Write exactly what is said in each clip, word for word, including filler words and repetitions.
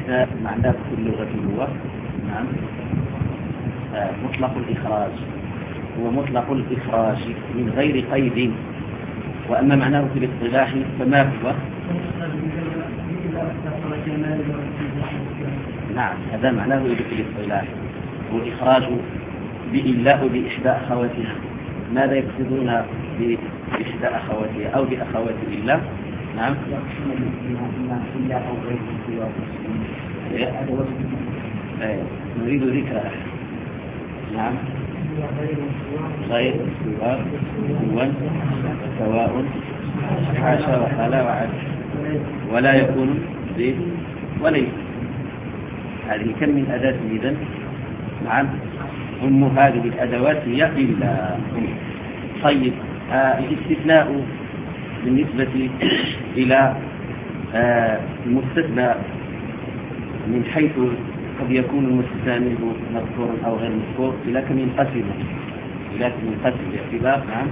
الإحداث معناه في اللغة هو نعم آه مطلق الإخراج، هو مطلق الإخراج من غير قيد. وأما معناه في الاصطلاح فما هو؟ نعم هذا معناه في الاصطلاح، هو الإخراج بإلا بإحدى أخواتها. ماذا يقصدون بإحدى أخواتها أو بأخوات إلا؟ نعم نريد ذكرها. نعم غير سواء هو سواء حاشا وخلا وعد ولا يكون زيد وليس. هذه كم من أداة إذن؟ نعم أم هذه الأدوات هي إلا. طيب آه الاستثناء بالنسبة إلى آه المستثنى من حيث قد يكون المستثنى منه مذكورا أو غير مذكور إلى كم ينقسم إلى كم ينقسم باعتبار نعم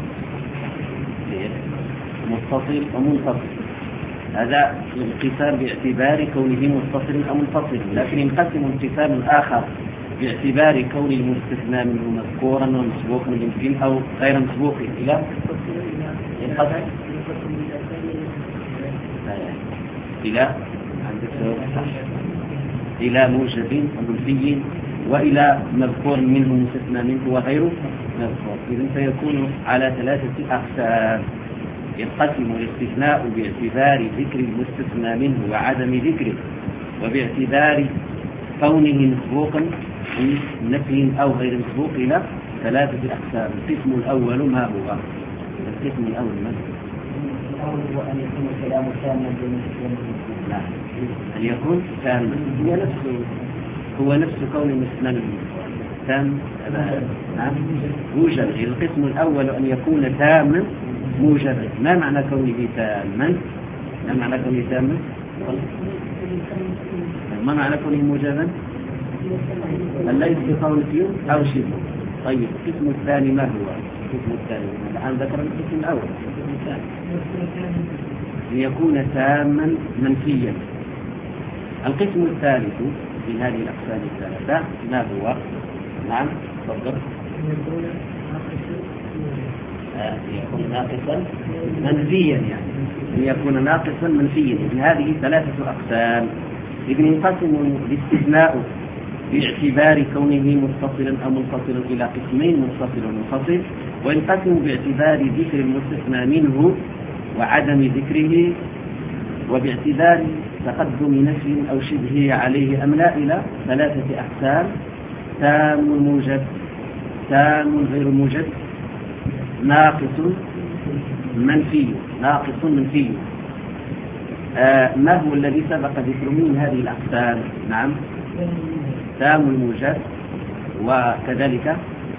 متصل ومنفصل. هذا الانقسام باعتبار كونه متصل أو منفصل، لكن ينقسم انقسام آخر باعتبار كون المستثنى منه مذكورا ومسبوقا يمكن أو غير مسبوق إلى ينقسم إلى عندك إلى موجب ومنفي وإلى مذكور منه مستثنى منه وغيره مذكور. إذن فيكون على ثلاثة أقسام. ينقسم الاستثناء باعتبار ذكر المستثنى منه وعدم ذكره، وباعتبار كونه مسبوقا نفي أو غير مسبوق إلى ثلاثة أقسام. القسم الأول ما هو؟ القسم الأول ما هو؟ الأول هو أن يكون الكلام تاما بالنسبة لا أن يكون تاما هو نفسه هو نفس كون المستثنى تام. نعم موجب. القسم الأول أن يكون تاما موجبا. ما معنى كونه تاما؟ ما معنى كونه تاما؟ ما معنى كونه موجبا؟ أن ليس بقول فيه أو شبه. طيب القسم الثاني ما هو؟ القسم الثاني الآن ذكر القسم الأول أن يكون تاما منفيا. القسم الثالث في هذه الأقسام الثلاثة ما هو؟ نعم تفضل. آه يكون ناقصا منفيا، يعني أن يكون ناقصا منفيا. إذن هذه ثلاثة أقسام. إذن ينقسم الاستثناء باعتبار كونه متصلا أو منفصلا إلى قسمين متصل ومنفصل، وينقسم باعتبار ذكر المستثنى منه وعدم ذكره، وباعتبار تقدم نفي أو شبهه عليه أم لا إلى ثلاثة أقسام: تام موجب، تام غير موجب، ناقص منفي. ناقص منفي آه ما هو الذي سبق ذكره من هذه الأقسام؟ نعم تام الموجب، وكذلك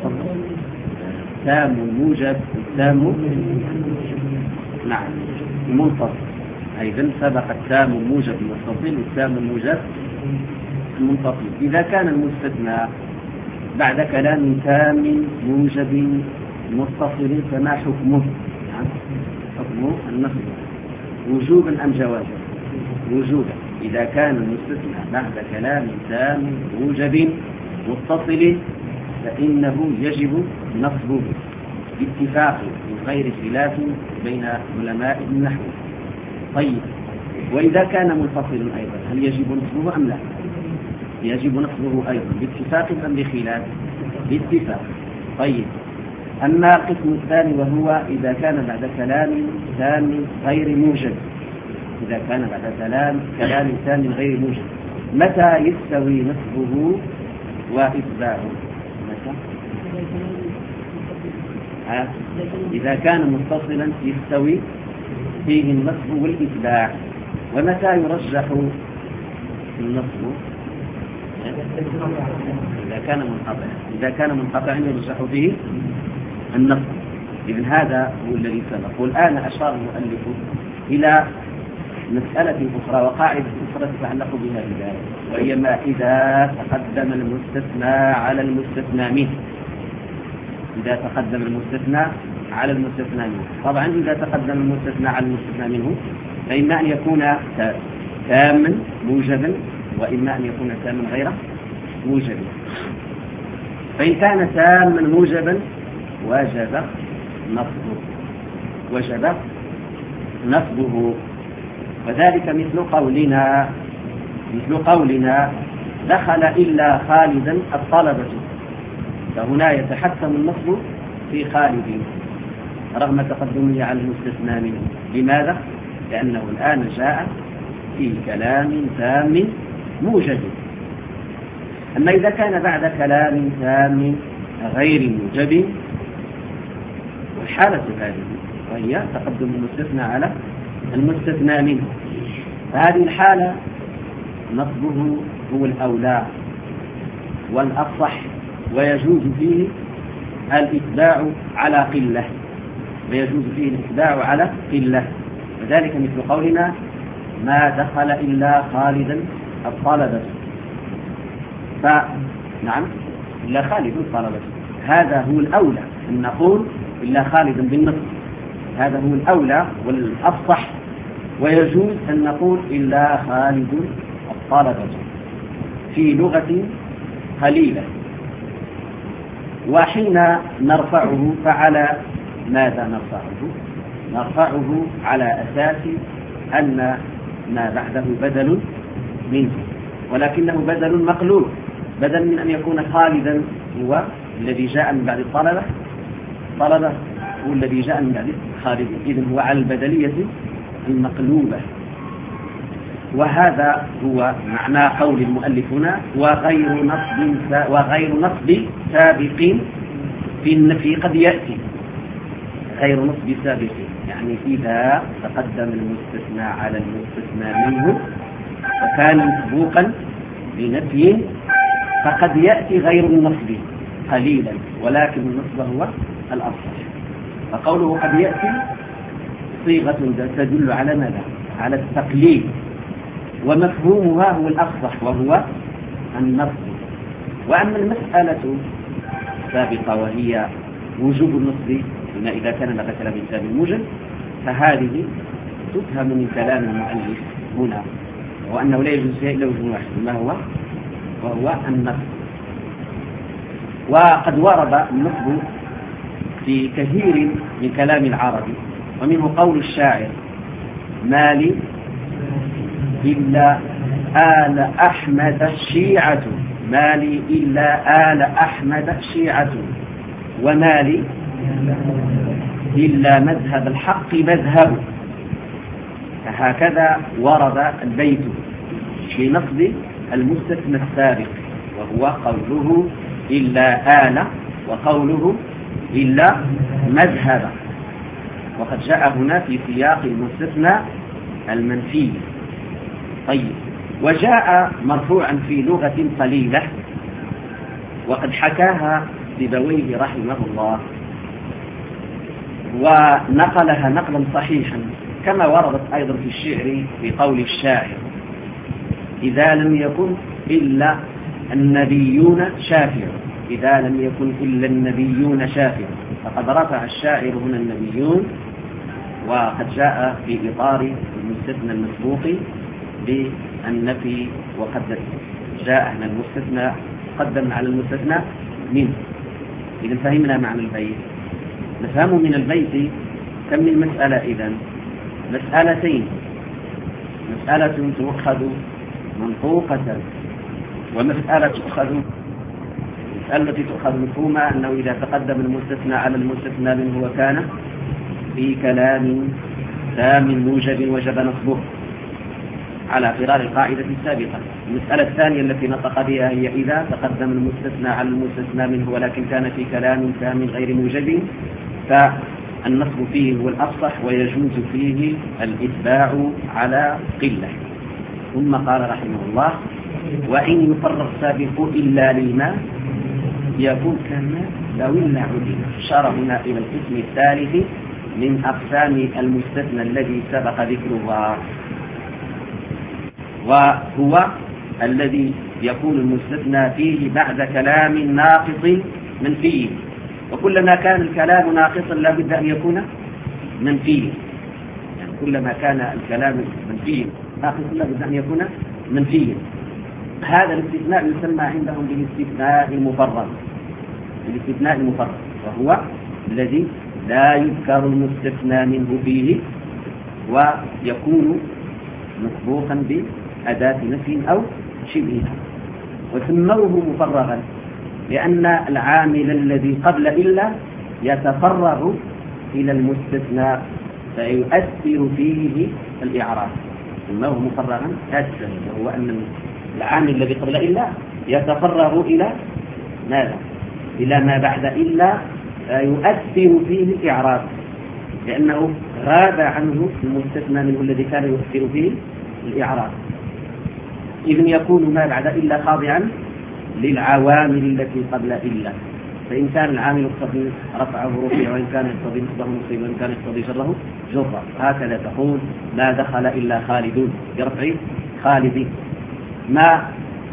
تام الموجب، تام نعم المنفصل. أيضا سبق التام الموجب المتصل والتام الموجب المنفصل. إذا كان المستثنى بعد كلام تام موجب متصل فما حكمه؟ نعم حكمه النصب وجوبا أم جوازا؟ وجوبا. إذا كان المستثنى بعد كلام تام موجب متصل فإنه يجب نصبه باتفاق من غير خلاف بين علماء النحو. طيب وإذا كان منفصلا أيضا هل يجب نصبه أم لا؟ يجب نصبه أيضا باتفاق أم بخلاف؟ باتفاق. طيب أما القسم الثاني وهو إذا كان بعد كلام تام غير موجب، إذا كان بعد كلام كلام تام غير موجب متى يستوي نصبه وإتباعه؟ متى؟ ها؟ إذا كان متصلا يستوي فيه النصب والإتباع. ومتى يرجح النصب؟ إذا كان منقطعا. إذا كان منقطعا يرجح فيه النصب. إذن هذا هو الذي سبق. والآن أشار المؤلف إلى مسألة أخرى وقاعدة أخرى تتعلق بها بذلك، وهي ما إذا تقدم المستثنى على المستثنى منه. إذا تقدم المستثنى على المستثنى منه. طبعا إذا تقدم المستثنى على المستثنى منه فإما أن يكون تاما موجبا وإما أن يكون تاما غير موجب. فإن كان تاما موجبا وجب نصبه وجب نصبه وذلك مثل قولنا مثل قولنا دخل إلا خالدا الطلبة، فهنا يتحتم النصب في خالد رغم تقدمه على المستثنى منه. لماذا؟ لأنه الآن جاء في كلام تام موجب. أما إذا كان بعد كلام تام غير موجب والحالة هذه وهي تقدم المستثنى على المستثنى منه، فهذه الحالة نصبه هو الأولى والأصح، ويجوز فيه الإتباع على قلة ويجوز فيه الإتباع على قلة وذلك مثل قولنا ما دخل إلا خالدا الطلبة، فنعم إلا خالد الطلبة، هذا هو الأولى أن نقول إلا خالدا بالنصب، هذا هو الأولى والأصح، ويجوز أن نقول إلا خالد الطلبة في لغة قليلة. وحين نرفعه فعلى ماذا نرفعه؟ نرفعه على أساس أن ما بعده بدل منه، ولكنه بدل مقلوب، بدل من أن يكون خالدا هو الذي جاء من بعد الطلبة، طلبة هو الذي جاء من بعد خالد، إذن هو على البدلية المقلوبة. وهذا هو معنى قول المؤلف هنا وغير نصب وغير نصب سابق في النفي قد يأتي، غير نصب سابق يعني إذا تقدم المستثنى على المستثنى منه وكان مسبوقا بنفي فقد يأتي غير النصب قليلا، ولكن النصب هو الأصح. فقوله قد يأتي صيغة تدل على ماذا؟ على التقليل، ومفهومها هو الأفصح وهو النصب. وأما المسألة السابقة وهي وجوب النصب هنا إذا كان لك كلام تام موجب، فهذه تفهم من كلام المؤلف هنا وأنه لا يجوز إلا وجه واحد ما هو وهو النصب. وقد ورد النصب في كثير من كلام العرب، ومنه قول الشاعر ما لي إلا آل أحمد شيعة، ما لي إلا آل أحمد شيعة، وما لي إلا مذهب الحق مذهب. فهكذا ورد البيت في نصب المستثنى السابق وهو قوله إلا آل وقوله إلا مذهب، وقد جاء هنا في سياق المستثنى المنفي. طيب، وجاء مرفوعا في لغة قليلة وقد حكاها سيبويه رحمه الله ونقلها نقلا صحيحا كما وردت أيضا في الشعر في قول الشاعر إذا لم يكن إلا النبيون شافع، إذا لم يكن إلا النبيون شافع. فقد رفع الشاعر هنا النبيون وقد جاء في إطار المستثنى المسبوق بالنفي، وقد جاء هنا المستثنى قدم على المستثنى منه. إذا فهمنا معنى البيت. نفهم من البيت كم من مسألة؟ إذن مسألتين، مسألة تؤخذ منطوقة ومسألة تؤخذ المسألة التي تؤخذ مفهومة أنه إذا تقدم المستثنى على المستثنى منه وكان في كلام تام موجب وجب نصبه على فرار القاعدة السابقة. المسألة الثانية التي نطق بها هي إذا تقدم المستثنى على المستثنى منه ولكن كان في كلام تام غير موجب فالنصب فيه هو الأصح ويجوز فيه الإتباع على قلة. ثم قال رحمه الله وإن يفرق السابق إلا للماء يكون كما لو إلا عدل. أشار هنا إلى القسم الثالث من أقسام المستثنى الذي سبق ذكرها، وهو الذي يكون المستثنى فيه بعد كلام ناقص منفي، وكلما كان الكلام ناقصا لا بد أن يكون منفيا، يعني كلما كان الكلام منفيا ناقصا لا بد أن يكون منفيا. هذا الاستثناء يسمى عندهم بالاستثناء المفرغ، بالاستثناء المفرغ، وهو الذي لا يذكر المستثنى منه فيه ويكون مسبوقا بأداة نفي أو شبهها، وسموه مفرغا لأن العامل الذي قبل إلا يتفرغ إلى المستثنى فيؤثر فيه الإعراب، سموه مفرغا أسفل، وهو أن العامل الذي قبل إلا يتفرغ إلى ماذا؟ إلى ما بعد إلا فيؤثر فيه الإعراب، لأنه غاب عنه المستثنى منه الذي كان يؤثر فيه الإعراب. إذن يكون ما بعد إلا خاضعا للعوامل التي قبل إلا، فإن كان العامل يقتضي رفعه رفع، وإن كان يقتضي نصبه نصب، وإن كان يقتضي جره جر. هكذا تقول ما دخل إلا خالدون برفع خالد، ما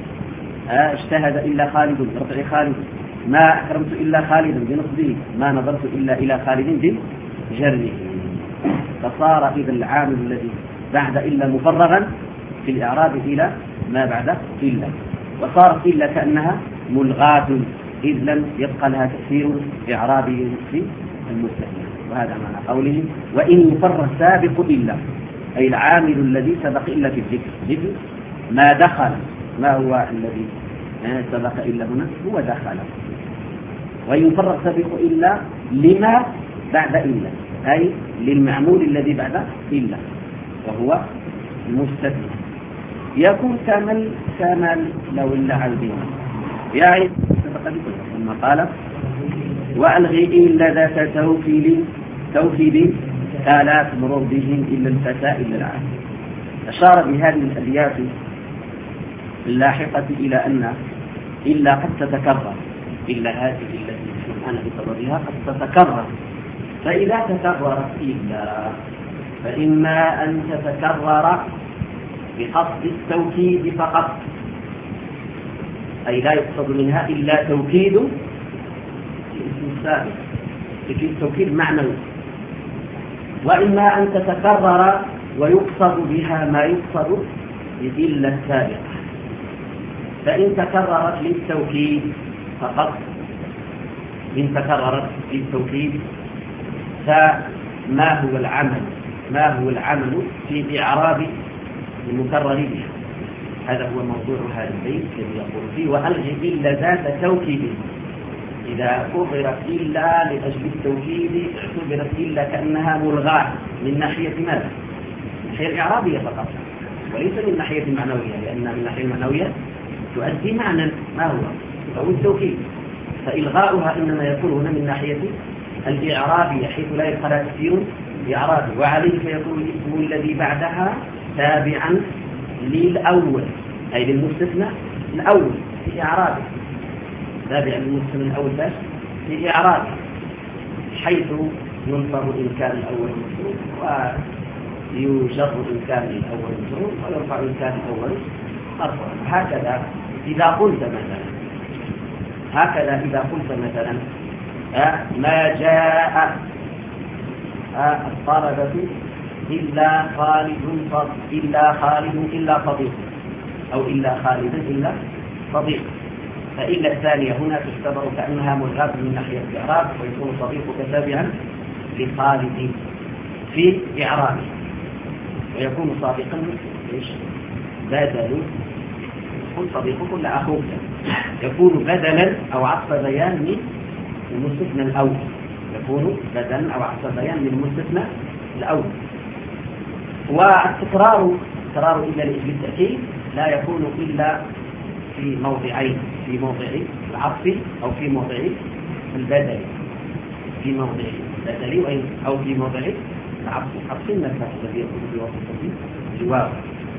اجتهد إلا خالد برفع خالد، ما أكرمت إلا خالدا بنصبه، ما نظرت إلا إلى خالد بجره. فصار إذا العامل الذي بعد إلا مفرغا في الإعراب إلى ما بعد إلا، وصارت إلا كأنها ملغاة إذ لم يبقى لها تأثير إعرابي في المستثنى. وهذا معنى قوله وإن يفرغ سابق إلا، أي العامل الذي سبق إلا في الذكر، مثل ما دخل، ما هو الذي سبق إلا هنا؟ هو دخل. وإن يفرغ سابق إلا لما بعد إلا، أي للمعمول الذي بعد إلا وهو المستثنى. يكون كامل كامل لو إلا عالدين يعني ثم قال وألغي إلا ذات توكيد توكيد آلاف مرور بهم إلا الفتاة إلا العام. أشار بهذه الأبيات اللاحقة إلى أن إلا قد تتكرر، إلا هذه التي سبحانه بسببها قد تتكرر، فإذا تكررت إلا فإما أن تتكرر بقصد التوكيد فقط، أي لا يقصد منها إلا توكيد الاسم السابق، توكيد توكيد معنوي، وإما أن تتكرر ويقصد بها ما يقصد بإلا السابقة. فإن تكررت للتوكيد فقط، إن تكررت للتوكيد فما هو العمل؟ ما هو العمل في إعراب المكرر بها؟ هذا هو موضوع هذا البيت الذي يقول فيه وألغي إلا ذات توكيد. إذا كررت إلا لأجل التوكيد اعتبرت إلا كأنها ملغاة من ناحية ماذا؟ من ناحية الإعرابية فقط، وليس من ناحية المعنوية، لأن من ناحية المعنوية تؤدي معنى ما هو أو التوكيد، فإلغاؤها إنما يكون هنا من ناحية الإعرابية حيث لا يبقى لها تفسير إعرابي، وعليه فيكون الاسم الذي بعدها تابعا للأول، أي للمستثنى الأول في إعرابه، تابعا للمستثنى الأول بس في إعرابه، حيث ينصب إن كان الأول مجرور ويجر إن كان الأول مجرور ويرفع إن كان الأول مرفوع. هكذا إذا قلت مثلا هكذا إذا قلت مثلا ما جاء الطلبة إلا خالد إلا خالد إلا صديق، أو إلا خالد إلا صديق، فإلا الثانية هنا تعتبر كأنها ملغاة من ناحية الإعراب، ويكون صديقك تابعا لخالد في إعرابه، ويكون صادقا إيش بدل يكون صديقك ولا أخوك، يكون بدلا أو عطف بيان من المستثنى الأول، يكون بدلا أو عطف بيان من المستثنى الأول. والتكرار تكرار إلا لأجل التأكيد لا يكون إلا في موضعين، في موضع العطف أو في موضع البدل، في موضع البدل أو في موضع العطف. عطف النفس الذي يكون في وسط الجواب.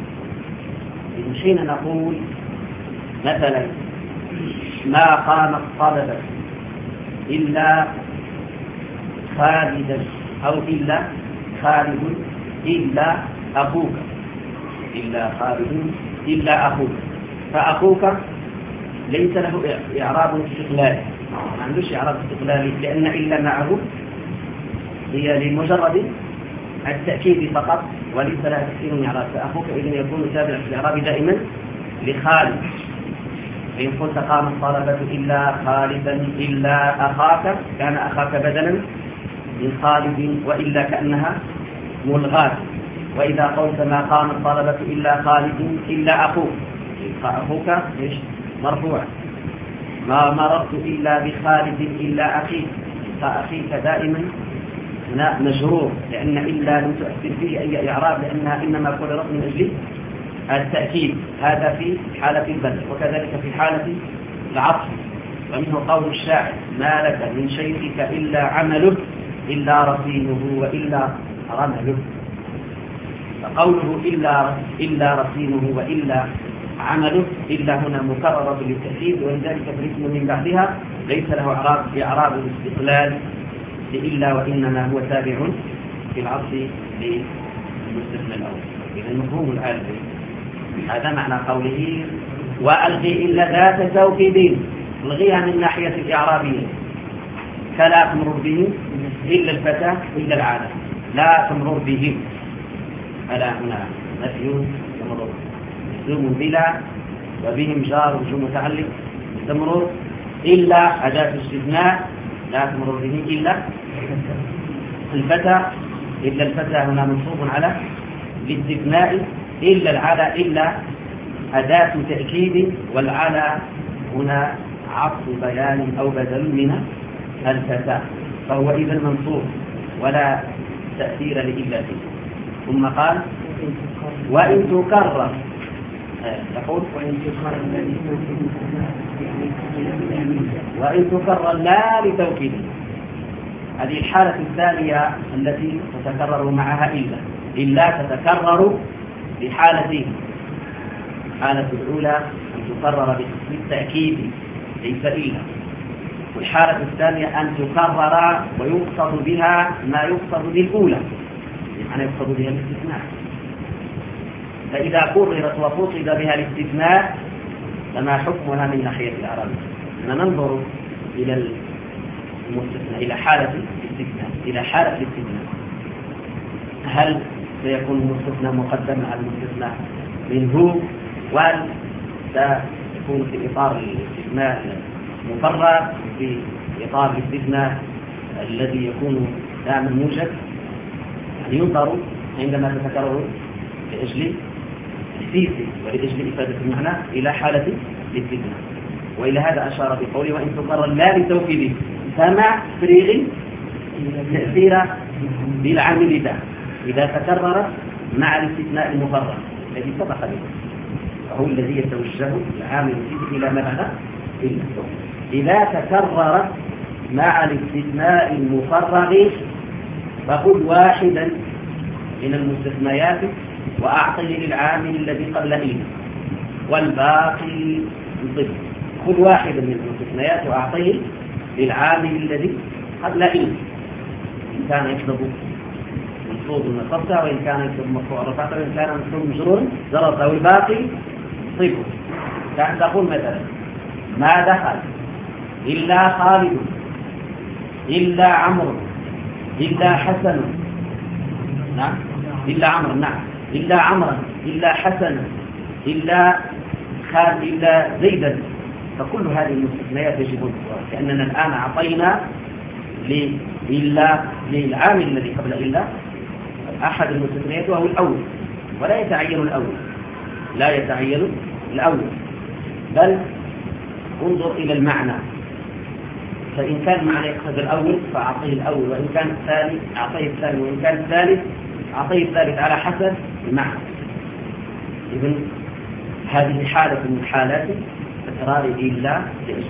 حين نقول مثلا ما قام الطلبة إلا خالدا، أو إلا خالد إلا أخوك، إلا خالد إلا أخوك، فأخوك ليس له إعراب استقلالي، ما عندوش إعراب استقلالي، لأن إلا معه هي لمجرد التأكيد فقط وليس لها تفسير إعراب، فأخوك إذن يكون تابع في الإعراب دائما لخالد. فإن قلت قام الطلبة إلا خالدا إلا أخاك كان أخاك بدلا من خالد وإلا كأنها ملغاة. وإذا قلت ما قام الطلبة إلا خالد إلا أخوك أخوك إيش مرفوع. ما مررت إلا بخالد إلا أخيك فأخيك دائما هنا مجرور لأن إلا لم تؤثر فيه أي إعراب لأنها إنما قررت من أجل التأكيد. هذا في حالة البدل وكذلك في حالة العطف. ومنه قول الشاعر ما لك من شيخك إلا عمله إلا رصينه وإلا رمله. فقوله إلا إلا رصينه وإلا عمله إلا هنا مكررة للتأكيد ولذلك الاسم من بعدها ليس له إعراب بإعراب الاستقلال لإلا وإنما هو تابع في العطف للمستثنى الأول. إذا مفهوم الآن هذا معنى قوله وألغي إلا ذات توكيد الغيها من ناحية الإعرابية فلا تمرر بهم إلا الفتاة إلا العالم لا تمرر بهم. ألا هنا نفي تمرر مجزوم بلا وبهم جار وجوم متعلق تمرر إلا أداة استثناء لا تمرر به إلا الفتى إلا الفتى هنا منصوب على الاستثناء إلا العلى إلا أداة تأكيد والعلى هنا عطف بيان أو بدل من الفتى فهو إذا منصوب ولا تأثير لإلا فيه. ثم قال وإن تكرر يقول وإن تكرر لا لتوكيد. هذه الحالة الثانية التي تتكرر معها إلا إلا تتكرر بحالتين. الحالة الأولى أن تكرر بالتأكيد ليس إلا والحالة الثانية أن تكرر ويقصد بها ما يقصد بالأولى يعني يقصد بها الاستثناء. فإذا قررت وقصد بها الاستثناء فما حكمها من ناحية الإعراب؟ ننظر إلى المستثنى إلى حالة الاستثناء إلى حالة الاستثناء هل سيكون المستثنى مقدم على المستثنى منه ولا سيكون في إطار الاستثناء مفرغ في إطار الاستثناء الذي يكون دائما موجد؟ يعني ينظر عندما تتكرر لأجل تحسيسه ولأجل إفادة المعنى إلى حالة الاستثناء. وإلى هذا أشار بقوله وإن تكرر لا لتوكيده سمع فريغ تأثير بالعامل ده إذا تكرر مع الاستثناء المفرغ الذي سبق به وهو الذي يتوجه العامل فيه إلى ماذا؟ إلا إذا تكرر مع الاستثناء المفرغ فخذ واحدا من المستثنيات وأعطه للعامل الذي قبل إلا والباقي انصب. خذ واحدا من المستثنيات وأعطيه للعامل الذي قبل إلا إن كان يطلب منصوب نصبته وإن كان يطلب مرفوع رفعته وإن كان منصوب مجرور ضربته والباقي صفر. كان تقول مثلا ما دخل إلا خالد إلا عمرو إلا حسن نعم إلا عمرو نعم إلا عمرو إلا حسن إلا خالد إلا زيدا. فكل هذه المستثنيات يجب الصواب كأننا الآن أعطينا إلا للعامل الذي قبل إلا أحد المستثنيات وهو الأول ولا يتعين الأول لا يتعين الأول بل انظر إلى المعنى. فإن كان معنى يقصد الأول فأعطيه الأول وإن كان الثاني أعطيه الثاني وإن كان الثالث أعطيه الثالث على حسب المعنى. إذن هذه حالة من حالات تكرار إلا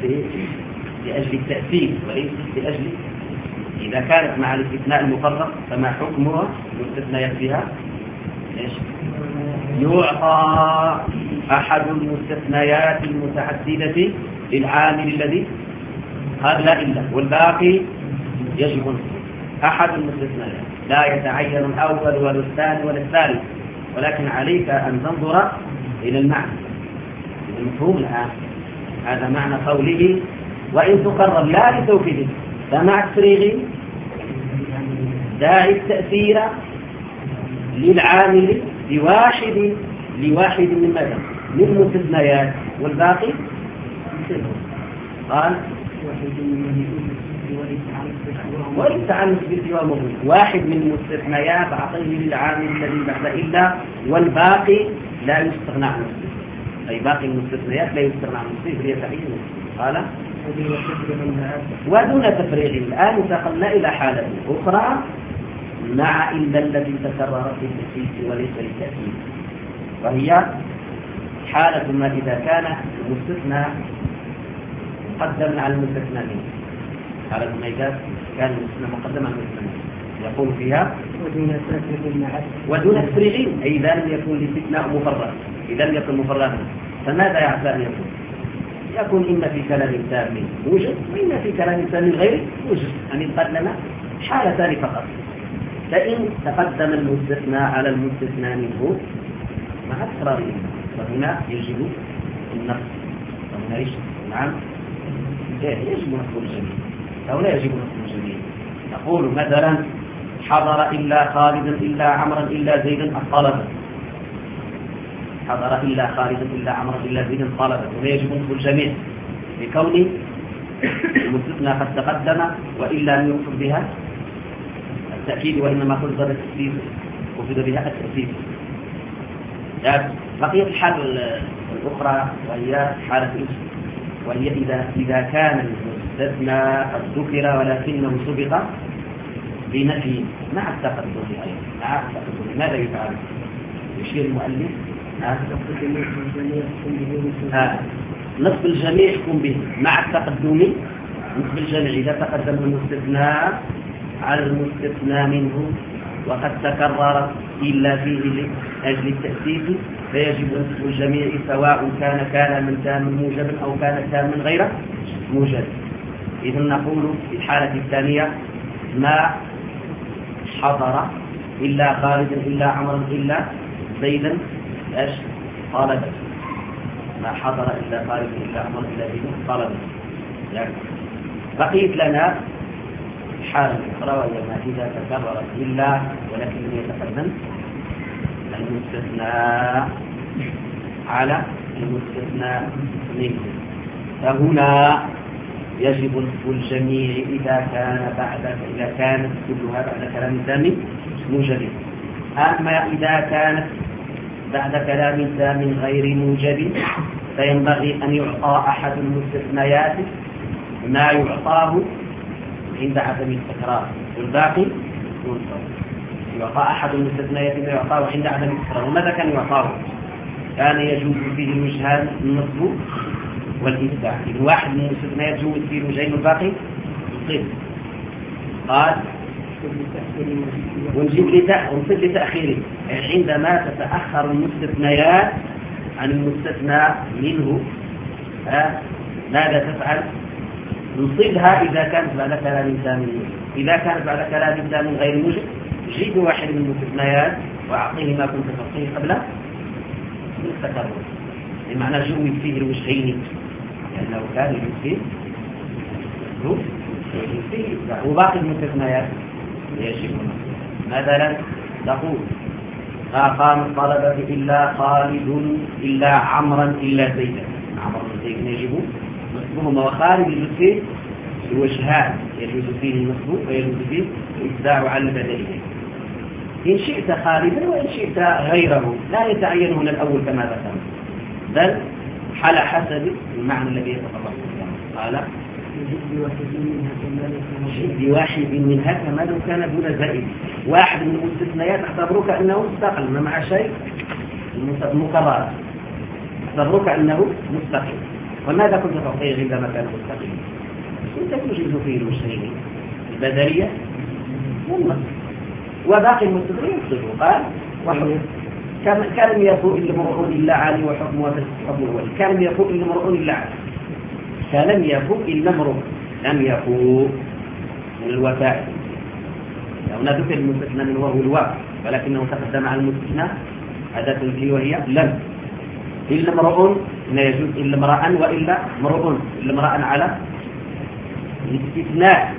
لأجل التأثير وليس لأجل إذا كانت مع الاستثناء المفرق فما حكمها المستثنيات فيها إيش؟ يعطى أحد المستثنيات المتعددة للعامل الذي قبل إلا والباقي يجب نصبه. أحد المستثنيات لا يتعين الأول ولا الثاني ولا الثالث ولكن عليك أن تنظر إلى المعنى. المفهوم الآن هذا معنى قوله وإن تقرر لا لتوكيده فمع التفريغ داعي التأثير للعامل لواحد لواحد من ماذا للمستثنيات والباقي قال وليس عن مثبت ومضمون. واحد من المستثنيات أعطيه للعامل الذي بعد إلا، والباقي لا يستغنى عنه. أي باقي المستثنيات لا يستغنى عنه هي تعيين. قال ودون تفريغ. الآن انتقلنا إلى حالة أخرى مع إلا التي تكررت في التأكيد وليس للتأكيد، وهي حالة ما إذا كان المستثنى مقدما على المستثنى منه. حالة ما إذا كان المستثنى مقدما على المستثنى يقول فيها ودون تفريغ، أي إذا لم يكن الاستثناء مفرغ. إذا لم يكن مفرغا فماذا يعتبر أن يكون؟ يكون إما في كلام تام موجب وإما في كلام تام غير موجب، يعني قدم حالتان فقط. فإن تقدم المستثنى على المستثنى منه مع تكراره فهنا يجب النقص. فهنا يجب نعم يجب نقص الجميع أو لا يجب نقص الجميع. نقول مثلا حضر إلا خالدا إلا عمرا إلا زيدا الطلبة. حضر إلا خالدا إلا عمرا إلا زيدا الطلبة، ولا يجب نقص الجميع لكون المستثنى قد تقدم وإلا لم يقصد بها التأكيد، وإنما قصد التأكيد وقصد بها التأكيد. يعني بقية الحالة الأخرى وهي حالة وهي إذا إذا كان المستثنى قد ذكر ولكنه سبق بنفي مع التقدم أيضا مع التقدم. ماذا يفعل؟ يشير المؤلف نصب الجميع يحكم به مع التقدم. نصب الجميع إذا تقدم المستثنى على المستثنى منه وقد تكرر إلا فيه لأجل التأسيس فيجب نصب الجميع سواء كان كلاما تاما موجبا أو كان تاما غير موجب. إذن نقول في الحالة الثانية ما حضر إلا خالدا إلا عمرا إلا زيدا ايش طالبا. ما حضر إلا خالدا إلا عمرا إلا زيدا طالبا. يعني بقيت لنا الحالة الأخرى وهي ما إذا تكررت إلا ولكن لم يتقدم المستثنى على المستثنى منه، فهنا يجب نصب الجميع إذا كان بعد إذا كانت كلها بعد كلام تام موجب. أما إذا كانت بعد كلام تام غير موجب فينبغي أن يعطى أحد المستثنيات ما يعطاه عند عدم التكرار والباقي منصب. يعطى أحد المستثنيات ما يعطاه عند عدم التكرار. وماذا كان يعطاه؟ كان يجوز فيه الوجهان النصب والإتباع. إذن واحد من المستثنيات جوز فيه الوجهين والباقي نصب. قال ونجيب لتأخيره عندما تتأخر المستثنيات عن المستثنى منه ماذا تفعل؟ نصيبها إذا كانت بعد كلام تام. إذا كانت بعد كلام تام غير موجب جيب واحد من المستثنيات وأعطيه ما كنت تعطيه قبل التكرر، بمعنى جوز فيه الوجهين لأنه كان يجوز فيه وباقي المستثنيات يجب. مثلا تقول ما قام الطلبة إلا خالد إلا عمرا إلا زيدا. عمرا زيدا يجب نصبهما، وخالد يجوز فيه الوجهان يجوز فيه النصب ويجوز فيه الإتباع على البدلية. إن شئت خالدا وإن شئت غيره لا يتعين هنا الأول كما ذكرنا، بل على حسب المعنى الذي يتطلب. قال بواحد منها كما لو كان دون زائد. واحد من المستثنيات اعتبروك أنه مستقل ما مع شيء مكرر، اعتبروك أنه مستقل. وماذا كنت تعطيه عندما كان مستقل؟ كنت توجد فيه الوجهين البدلية والنصب، وباقي المستثنيين يصدقوا. قال كان يفوق إلا مرء إلا علي وحكمه حكمه ولي. كان يفوق إلا مرء إلا علي. كان يفوق إلا مرء لم يفوق من الوفاء. هنا ذكر المستثنى من وهو الواو ولكنه تقدم على المستثنى أداة فيه وهي لم. إلا مرء لا يجوز إلا امرأ وإلا مرء إلا امرأ على الاستثناء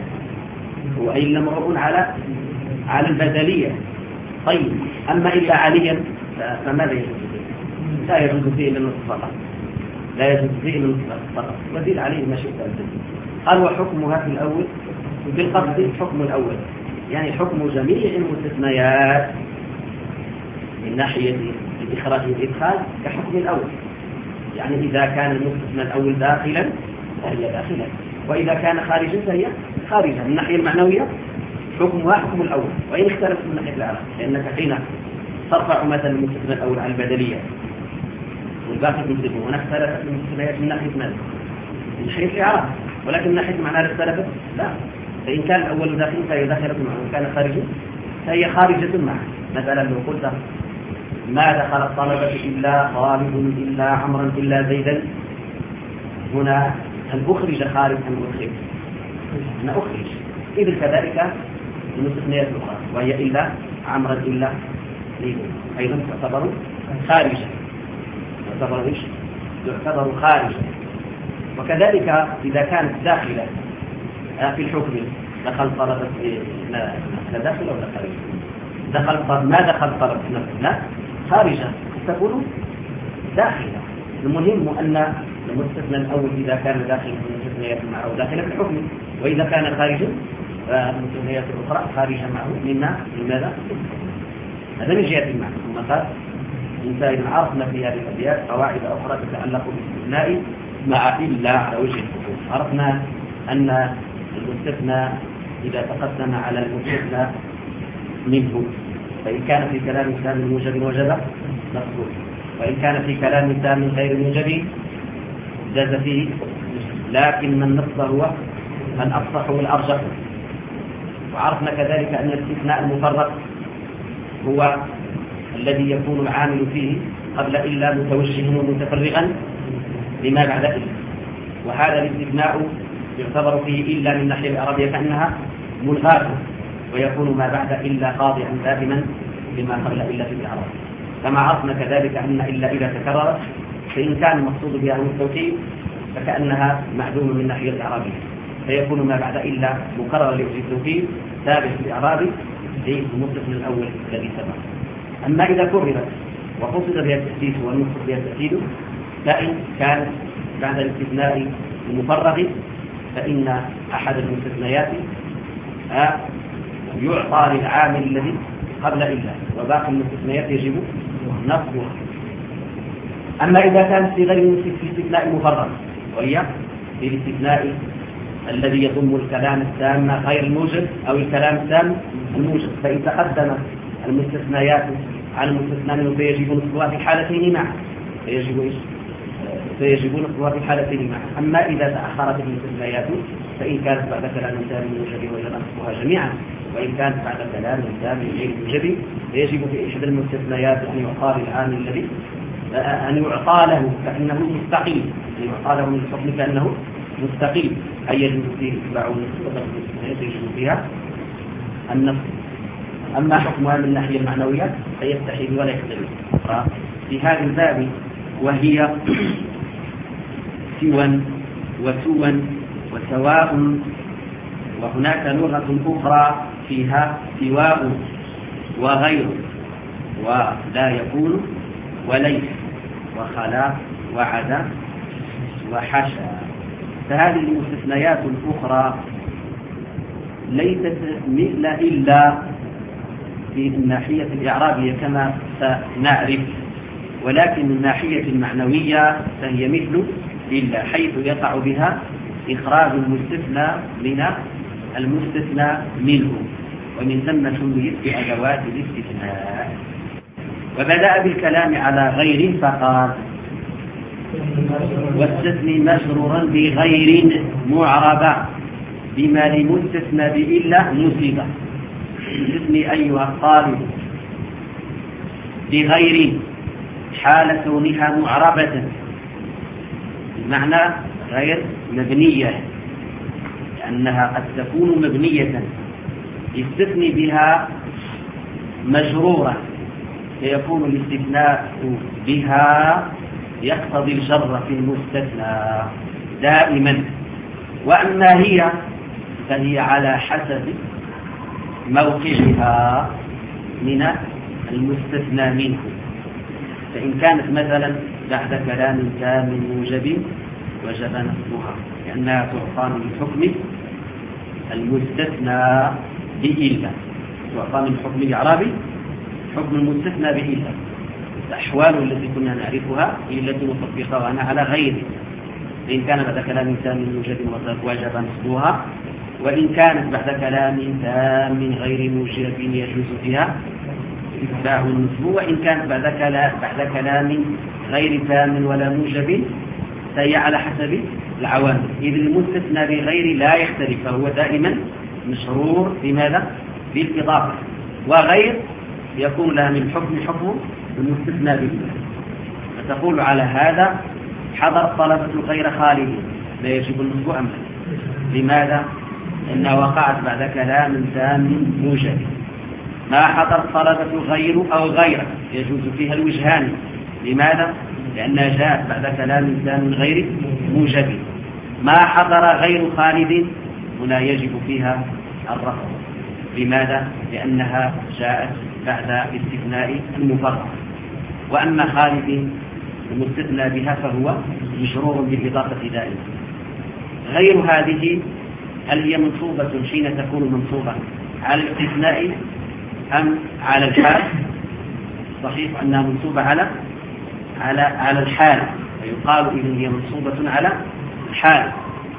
وإلا مرء على على البدلية. طيب أما إلا عليا فماذا يجوز فيه؟ لا يجوز فيه إلا النصف فقط، لا يجوز فيه إلا النصف فقط، ودل عليه ما شئت أن تزيد. قال وحكمها في الأول بالقصد حكم الأول، يعني حكم جميع المستثنيات من ناحية الإخراج والإدخال كحكم الأول، يعني إذا كان المستثنى الأول داخلا فهي داخلا، وإذا كان خارجا فهي خارجا. من الناحية المعنوية حكمها حكم الأول، وإن اختلفت من ناحية الإعراب، لأنك حين ترفع مثلا المستثنى الأول على البدلية والباقي تنصبه، هنا اختلفت المستثنيات من ناحية ماذا؟ من ناحية الإعراب، ولكن من ناحية معناها اختلفت لا. فإن كان الأول داخل فهي داخلة معه، وإن كان خارجا فهي خارجة معه. مثلا لو قلت ما دخل الطلبة إلا خالد إلا عمرا إلا زيدا، هنا هل أخرج خالد أم أخرج؟ أنا أخرج. إذن كذلك المستثنيات الأخرى وهي إلا عمرا إلا زيدا أيضا تعتبر خارجة، تعتبر إيش؟ تعتبر خارجة. وكذلك إذا كانت داخلة في الحكم دخل طلبة لا داخل ولا خارج؟ دخل طلب ما دخل طلبة نفسه لا خارجة، تكون داخلة. المهم أن المستثنى الأول إذا كان داخل في المستثنيات معه داخل في الحكم، وإذا كان خارجا فالمستثنيات الأخرى خارجة معه مما لماذا؟ هذا من جهة المعنى. ثم قال إنسان عرفنا في هذه الأبيات قواعد أخرى تتعلق بالاستثناء مع إلا على وجه الحكم. عرفنا أن المستثنى إذا تقدم على المستثنى منه، فإن كان في كلام تام موجب وجب مقبول، وإن كان في كلام تام غير موجب جاز فيه، لكن من نص هو الأفصح والأرجح. وعرفنا كذلك أن الاستثناء المفرق هو الذي يكون العامل فيه قبل إلا متوجها ومتفرغا لما بعد إلا، وهذا الاستثناء يعتبر فيه إلا من ناحية العربية كأنها ملغاة، ويكون ما بعد إلا خاضعا دائما لما قبل إلا في الإعراب. كما عرفنا كذلك أن إلا إذا تكررت فإن كان المقصود بها التوكيد فكأنها معدومة من ناحية الإعرابية، فيكون ما بعد إلا مكرر لوجه التوكيد ثابت في الإعراب للمستثنى الأول الذي سبق. أما إذا كررت وقصد بها التحديث والمقصود بها التأكيد فإن كانت بعد الاستثناء المفرغ فإن أحد المستثنيات يعطى للعامل الذي قبل إلا، وباقي المستثنيات يجب نصبها. أما إذا كانت في غير الاستثناء المفرغ، وهي في الاستثناء الذي يضم الكلام التام غير الموجب أو الكلام التام الموجب، فإن تقدم المستثنيات على المستثنى منه فيجب نصبها في الحالتين معا، فيجب إيش؟ فيجب نصبها في الحالتين معا. أما إذا تأخرت المستثنيات فإن كانت بعد كلام تام موجب وجب نصبها جميعا، وإن كانت بعد كلام تام غير موجب فيجب في إحدى المستثنيات أن يعطى للعامل الذي أن يعطى له كأنه مستقيم، أن يعطى له من الحكم كأنه مستقيم، أي يجب فيه اتباع النص يجب فيها النص. أما حكمها من الناحية المعنوية فيستحيل ولا يختلف. في هذا الباب وهي سوى وسوى وسواء، وهناك لغة أخرى فيها سواء وغير ولا يكون وليس وخلا وعدا وحشا. فهذه المستثنيات الأخرى ليست مثل إلا في الناحية الإعرابية كما سنعرف، ولكن من الناحية المعنوية فهي مثل إلا، حيث يقع بها إخراج المستثنى من المستثنى منه، ومن ثم سميت بأدوات الاستثناء. وبدأ بالكلام على غير فقال واستثني مجرورا بغير معربة بما لمستثنى بإلا نصب. استثني أيها الطالب بغير حال كونها معربة، بمعنى غير مبنية، لأنها قد تكون مبنية، استثني بها مجرورة فيكون الاستثناء بها يقتضي الجر في المستثنى دائما. وأما هي فهي على حسب موقعها من المستثنى منه، فإن كانت مثلا بعد كلام تام موجب وجب نصبها لأنها تعطى من حكم المستثنى بإلا، تعطى من حكم الإعرابي حكم المستثنى بإلا. الأحوال التي كنا نعرفها هي التي نطبقها على غيره، فإن كان بعد كلام تام موجب وجب نصبها، وإن كانت بعد كلام تام غير موجب يجوز فيها الإتباع والنصب، وإن كانت بعد كلام بعد كلام غير تام ولا موجب فهي على حسب العوامل. إذ المستثنى بغير لا يختلف، فهو دائما مشرور بماذا؟ بالإضافة، وغير يكون لها من حكم حكم المستثنى به. فتقول على هذا حضر الطلبة غير خالد لا يجب النصب أم لا؟ لماذا؟ إنها وقعت بعد كلام تام موجب. ما حضر الطلبة غير أو غيره يجوز فيها الوجهان. لماذا؟ لأنها جاءت بعد كلام تام غير موجب. ما حضر غير خالد هنا يجب فيها الرفض. لماذا؟ لأنها جاءت بعد استثناء المفرد. وأما خالد المستثنى بها فهو مشرور بالإضافة دائما. غير هذه هل هي منصوبة حين تكون منصوبة على الاستثناء أم على الحال؟ صحيح أنها منصوبة على على على الحال، فيقال إذن هي منصوبة على الحال.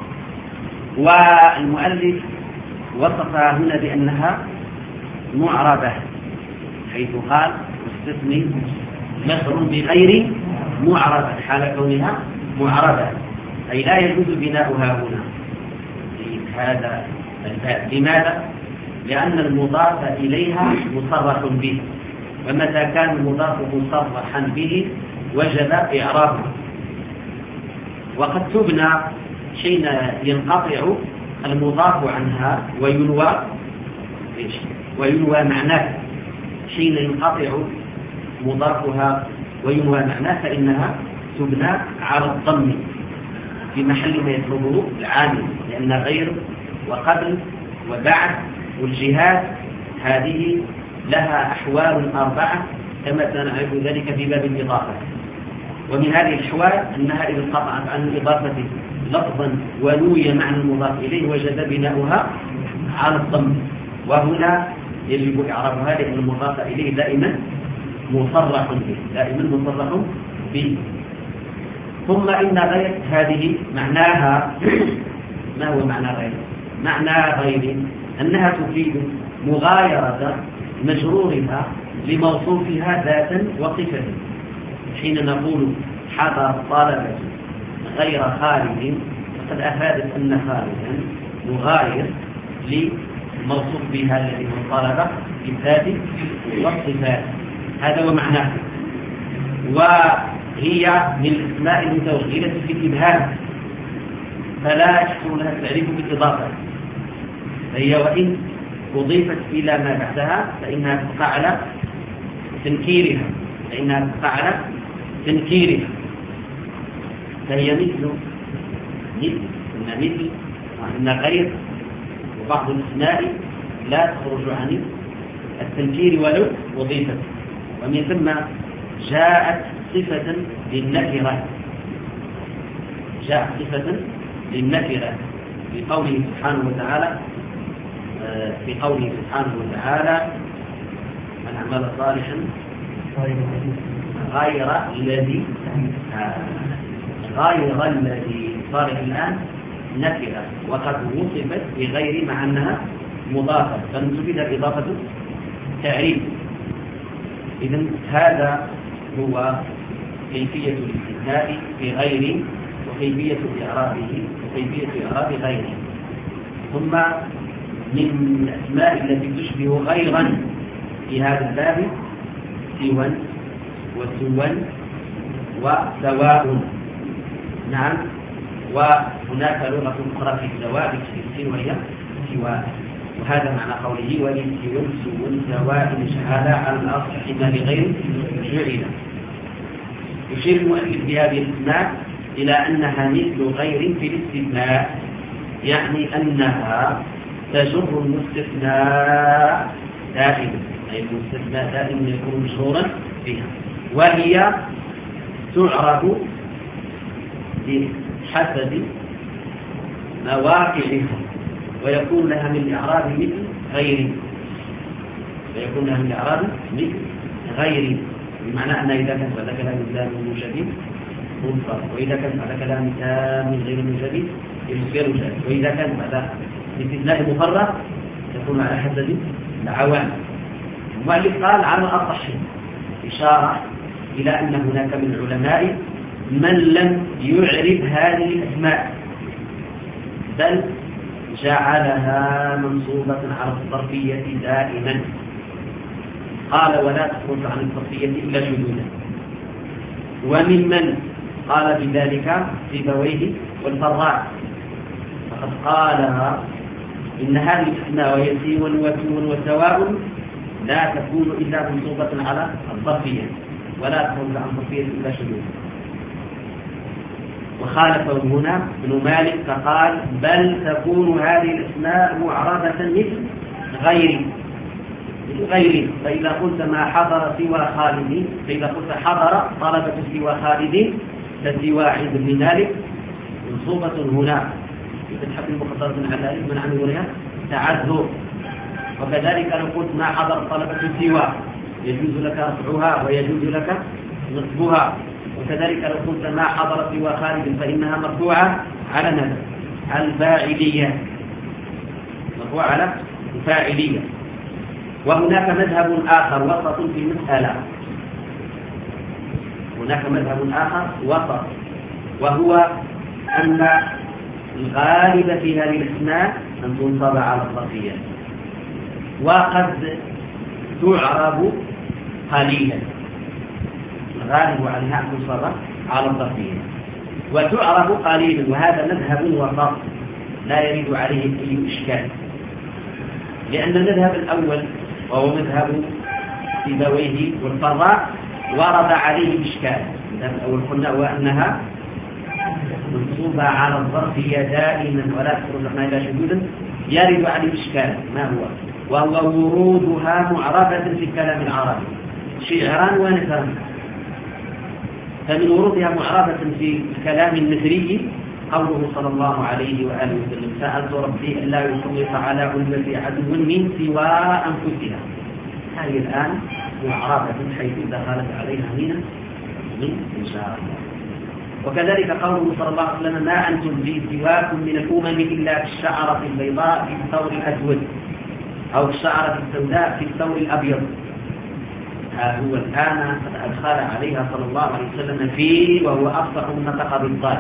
والمؤلف وصفها هنا بأنها معربة، حيث قال استثني مصر بغير معربة حال كونها معربة، أي لا يجوز بناؤها هنا في هذا الباب. لماذا؟ لأن المضاف إليها مصرح به، ومتى كان المضاف مصرحا به وجب إعرابه. وقد تبنى حين ينقطع المضاف عنها وينوى وينوى معناه. حين ينقطع مضافها وينوى معناه فإنها تبنى على الضم في محل ما يطلبه العامل، لأن غير وقبل وبعد والجهات هذه لها أحوال أربعة كما سنعرف ذلك في باب الإضافة. ومن هذه الأحوال أنها إذا انقطعت عن الإضافة لفظا ونوي معنى المضاف إليه وجد بناؤها على الضم، وهنا يجب إعرابها لأن المضاف إليه دائما مصرح به دائما مصرح به. ثم إن غير هذه معناها ما هو معنى غير؟ معنى غير أنها تفيد مغايرة مجرورها لموصوفها ذاتا وصفة. حين نقول حضر طالبة غير خالد فقد أفادت أن خالدا مغاير لموصوف بها الذي هو طالبة بالذات والصفات. هذا هو معناه. وهي من الأسماء المتوغلة في الإبهام، فلا يحصل لها التعريف بالإضافة، فهي وإن أضيفت إلى ما بعدها فإنها تقع على تنكيرها فإنها تقع على تنكيرها فهي مثل مثل إن مثل وإن غير وبعض الأسماء لا تخرج عن التنكير ولو أضيفت. ومن ثم جاءت صفة للنكرة جاءت صفة للنكرة في قوله سبحانه وتعالى في قوله سبحانه وتعالى من عمل صالحا غير الذي غير الذي صالح الآن نكرة وقد وصفت بغير مع أنها مضافة فنسبت إضافة تعريف. إذن هذا هو كيفية الاستثناء في غير وكيفية إعرابه وكيفية إعراب غيره. ثم من الأسماء التي تشبه غيرا في هذا الباب سوى وسوى وسواء. نعم. وهناك لغة أخرى في السواء في وهي سواء، وهذا معنى قوله ولسوى سوى سواء شهادة على الأصل حما بغير جعل. يشير المؤلف بهذه الأسماء إلى أنها مثل غير في الاستثناء، يعني أنها تجر المستثناء دائما، أي المستثناء دائما يكون مشهورا بها. وهي تعرف بحسب مواقعها ويكون لها من الإعراب مثل غيره ويكون لها من الإعراب مثل غيره بمعنى أن إذا كان بعد كلام تام موجب منصرف وإذا كان بعد كلام تام غير موجب يصير جائز وإذا كان بعد استثناء مفرغ يكون على حسب العوامل. المؤلف قال على الأصح إشارة إلى أن هناك من العلماء من لم يعرف هذه الأسماء بل جعلها منصوبة على الظرفية دائما. قال ولا تخرج عن الظرفية إلا شذوذا. وممن قال بذلك سيبويه والفراء فقد قالها إن هذه الأسماء وهي سين وتون وسواء لا تكون إلا منصوبة على الظرفية ولا تخرج عن الظرفية إلا شذوذا. وخالفه هنا ابن مالك فقال بل تكون هذه الأسماء معربة مثل غير مثل غير فإذا قلت ما حضر سوى خالد فإذا قلت حضر طلبة سوى خالد فسوى عند ابن مالك منصوبة هنا بفتحة مقدرة على الألف من عن ظهورها تعذر. وكذلك لو قلت ما حضر طلبة سوى يجوز لك رفعها ويجوز لك نصبها. وكذلك لو قلت ما حضر سوى خالد فإنها مرفوعة على ماذا؟ على الفاعلية مرفوعة على الفاعلية. وهناك مذهب آخر وسط في المسألة هناك مذهب آخر وسط وهو أن الغالب في هذه الأسماء أن تنصب على الظرفية وقد تعرب قليلا الغالب عليها أن تنصب على الظرفية وتعرب قليلا وهذا مذهب وسط لا يريد عليه أي إشكال لأن المذهب الأول وهو مذهب سيبويه والفراء ورد عليه إشكال. المذهب الأول قلنا وأنها منصوبة على الظرفية دائما ولا تخرج عنها إلا شذوذا يرد عليه إشكال ما هو وهو ورودها معربة في الكلام العربي شعرا ونثرا. فمن ورودها معربة في الكلام النثري قوله صلى الله عليه وآله وسلم سألت ربي ألا يسلط على أمتي عدو من سوى أنفسها. هذه الآن معربة حيث دخلت عليها من من إن شاء الله. وكذلك قوله صلى الله عليه وسلم ما أنتم بي سواكم من الأمم إلا في الشعرة البيضاء في الثور الأسود أو الشعرة السوداء في الثور الأبيض. هو الآن قد أدخل عليها صلى الله عليه وسلم فيه وهو أفصح من نطق بالضاد.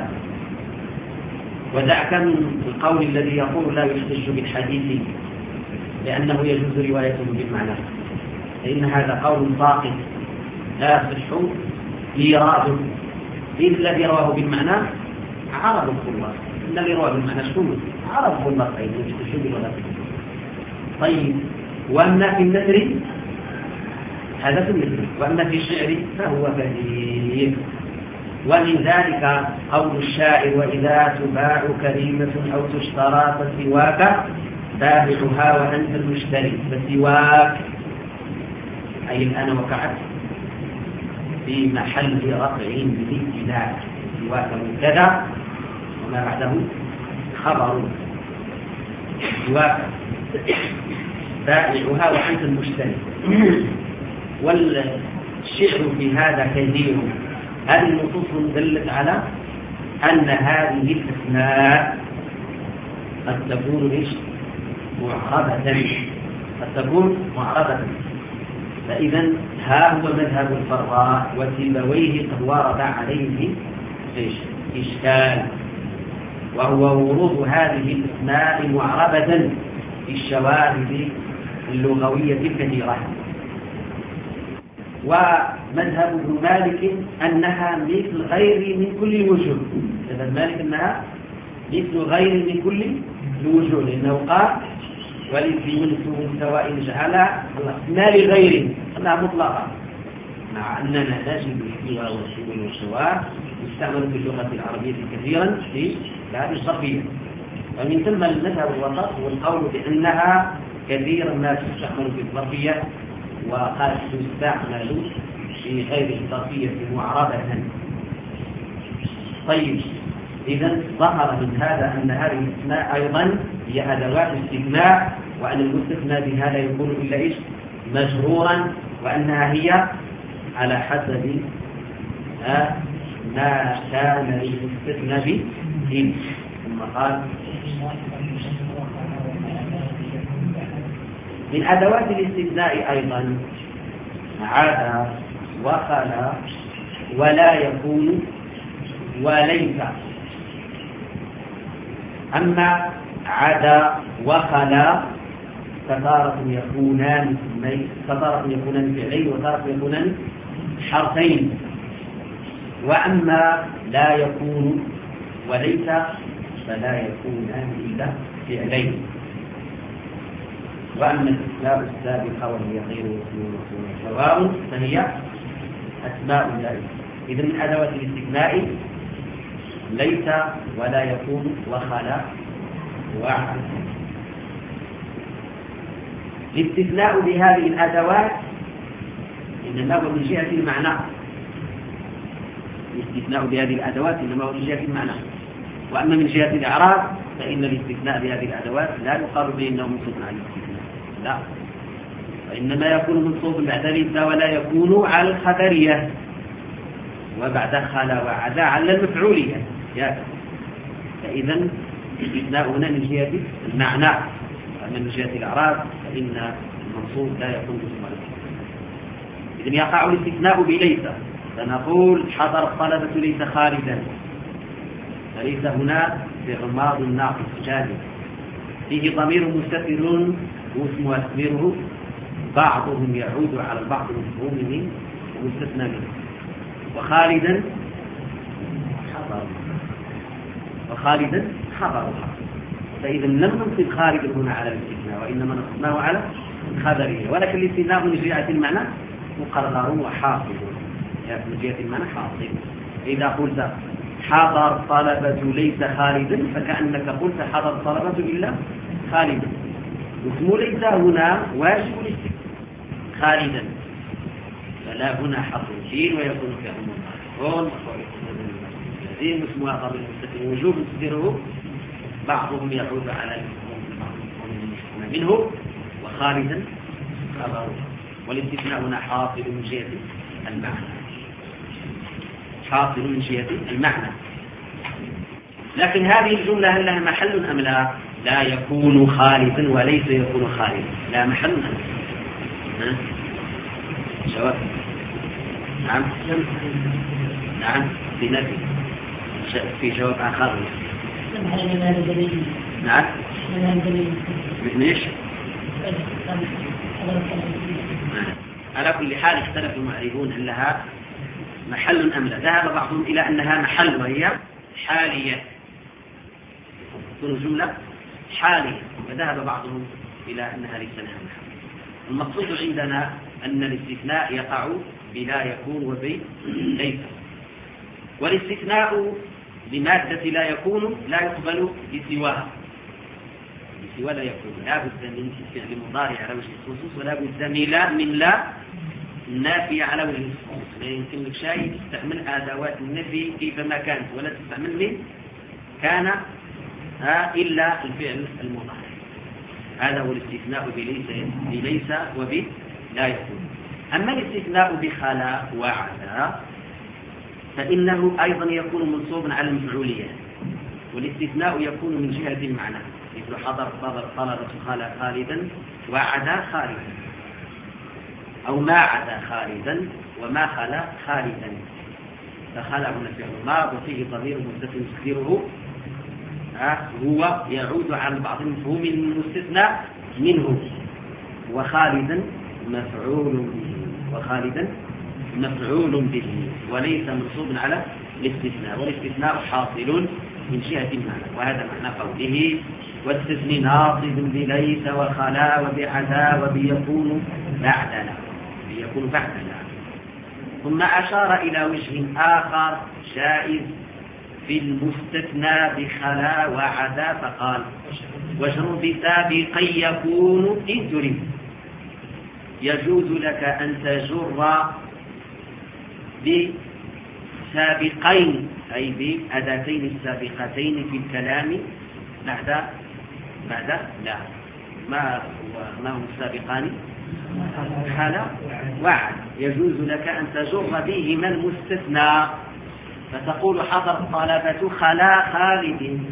ودعك من القول الذي يقول لا يحتج بالحديث لأنه يجوز روايته بالمعنى فإن هذا قول باطل لا يصح إيراده. إذ الذي رواه بالمعنى عرب الخلاص إن الذي رواه بالمعنى شكون عرب الخلاص أيضا يحتج بالغلط. طيب وأما في النثر هذا في النثر وأما في الشعر فهو كثير. ومن ذلك قول الشاعر وإذا تباع كريمة أو تشترى فسواك بابعها وأنت المشتري. فسواك أي الآن وقعت في محل رفع بالابتداء سواك مبتدأ وما بعده خبر سواك بابعها وأنت المشتري. والشعر في هذا كثير. هذه النصوص دلت على أن هذه الأسماء قد تكون إيش معربة قد تكون معربة. فإذا ها هو مذهب الفراء وسيبويه قد ورد عليه إيش إشكال وهو ورود هذه الأسماء معربة في الشواهد اللغوية الكثيرة. ومذهب ابن مالك أنها مثل غير من كل الوجوه. مذهب مالك أنها مثل غير من كل الوجوه لأنه قال ولذي منسوه سواء جعل الأسماء لغيره أنها مطلقة مع أننا نجد الاحتواء والشمول والشواء يستعمل في اللغة العربية كثيرا في هذه الظرفية. ومن ثم المذهب الوسط والقول بأنها كثيرا ما تستعمل في الظرفية وقد تستعمل في غير الظرفية معربة. طيب، إذا ظهر من هذا أن هذه الأسماء أيضا هي أدوات استثناء، وأن المستثنى بها لا يكون إلا إيش؟ مجرورا، وأنها هي على حسب ما كان المستثنى به. ثم قال من أدوات الاستثناء أيضا عدا وخلا ولا يكون وليس. أما عدا وخلا فتارة يكونان فتارة يكونان فعلين وتارة يكونان حرفين. وأما لا يكون وليس فلا يكونان إلا فعلين. وأما الأسماء السابقة وهي غير مسلمة سواء فهي أسماء ليس. إذن من أدوات الاستثناء ليس ولا يكون وخلا وعدا. الاستثناء بهذه الأدوات إنما هو من جهة المعنى. الاستثناء بهذه الأدوات إنما هو من جهة المعنى. وأما من جهة الإعراب فإن الاستثناء بهذه الأدوات لا يقال بأنه منصوب على الاستثناء، لا، وإنما يكون منصوب بعد ليس ولا يكون على الخبرية، وبعد خلا وعدا على المفعولية. فإذا الاستثناء هنا من جهة المعنى، وأما من جهة الإعراب فإن المنصوب لا يكون منصوب على الاستثناء. إذن يقع الاستثناء بليس، فنقول حضر الطلبة ليس خالدا، فليس هنا بغماض ناقص جانب فيه ضمير مستتر واسم أسمره بعضهم يعود على البعض مفهوم من ومستثنى منه. وخالدا حضر وخالدا حضر. فإذا لم ننصب خالد هنا على الاستثناء، وإنما نصبناه على الخبرية. ولكن الاستثناء من جهة المعنى مقرر وحاصل، من جهة المعنى حاصل. إذا قلت حضر طلبة ليس خالدا فكأنك قلت حضر طلبة إلا خالدا. اسم ليس هنا واجب الاستثناء خالدا، فلا هنا حرف شين ويكون فعل مضارع الذين اسمها قبل المستثنى وجوب تقديره بعضهم يعود على المفهوم منه وخالدا خبره. والاستثناء هنا حاصل من جهة المعنى، حاصل من جهة المعنى. لكن هذه الجملة هل لها محل أم لا؟ لا يكون خالدا وليس يكون خالدا، لا محل أم لا؟ جواب نعم نعم في نفي في جواب آخر نعم مثل ايش؟ على كل حال اختلف المعربون هل لها محل أم لا. ذهب بعضهم إلى أنها محل وهي حالية، تكون جملة حالية، وذهب بعضهم إلى أنها ليس لها محل. المقصود عندنا أن الاستثناء يقع بلا يكون وبي ليس. والاستثناء بمادة لا يكون لا يقبل بسواها، بسوى لا يكون، لا بد من فعل مضارع على وجه الخصوص، ولا بد من لا من لا النافية على وجه الخصوص. لا يمكن لك شيء تستعمل أدوات النفي كيفما كانت، ولا تستعمل من كان ها إلا الفعل المضارع. هذا هو الاستثناء بليس بليس وب لا يكون. أما الاستثناء بخلا وعدا فإنه أيضا يكون منصوبا على المفعولية، والاستثناء يكون من جهة المعنى، مثل حضر طلب طلبة خلا خالدا وعدا خالدا، أو ما عدا خالدا وما خلا خالدا. فخلا هنا فعل ماض وفيه ضمير مستتر تقديره هو يعود على بعض المفهوم المستثنى منه. وخالدا مفعول به، وخالدا مفعول به وليس منصوب على الاستثناء، والاستثناء حاصل من جهة المعنى. وهذا معنى قوله واستثني ناصب بليس وخلا وبعدا وبيكون بعدنا، بيكون بعدنا. ثم أشار إلى وجه آخر جائز في المستثنى بخلا وعدا فقال وجر بسابق يكون إن تريد يجوز لك أن تجر بسابقين أي بأداتين السابقتين في الكلام بعد بعد لا ما هو ما هم السابقان خلا وعد. يجوز لك أن تجر بهما المستثنى فتقول حضر الطلبة خلا خالد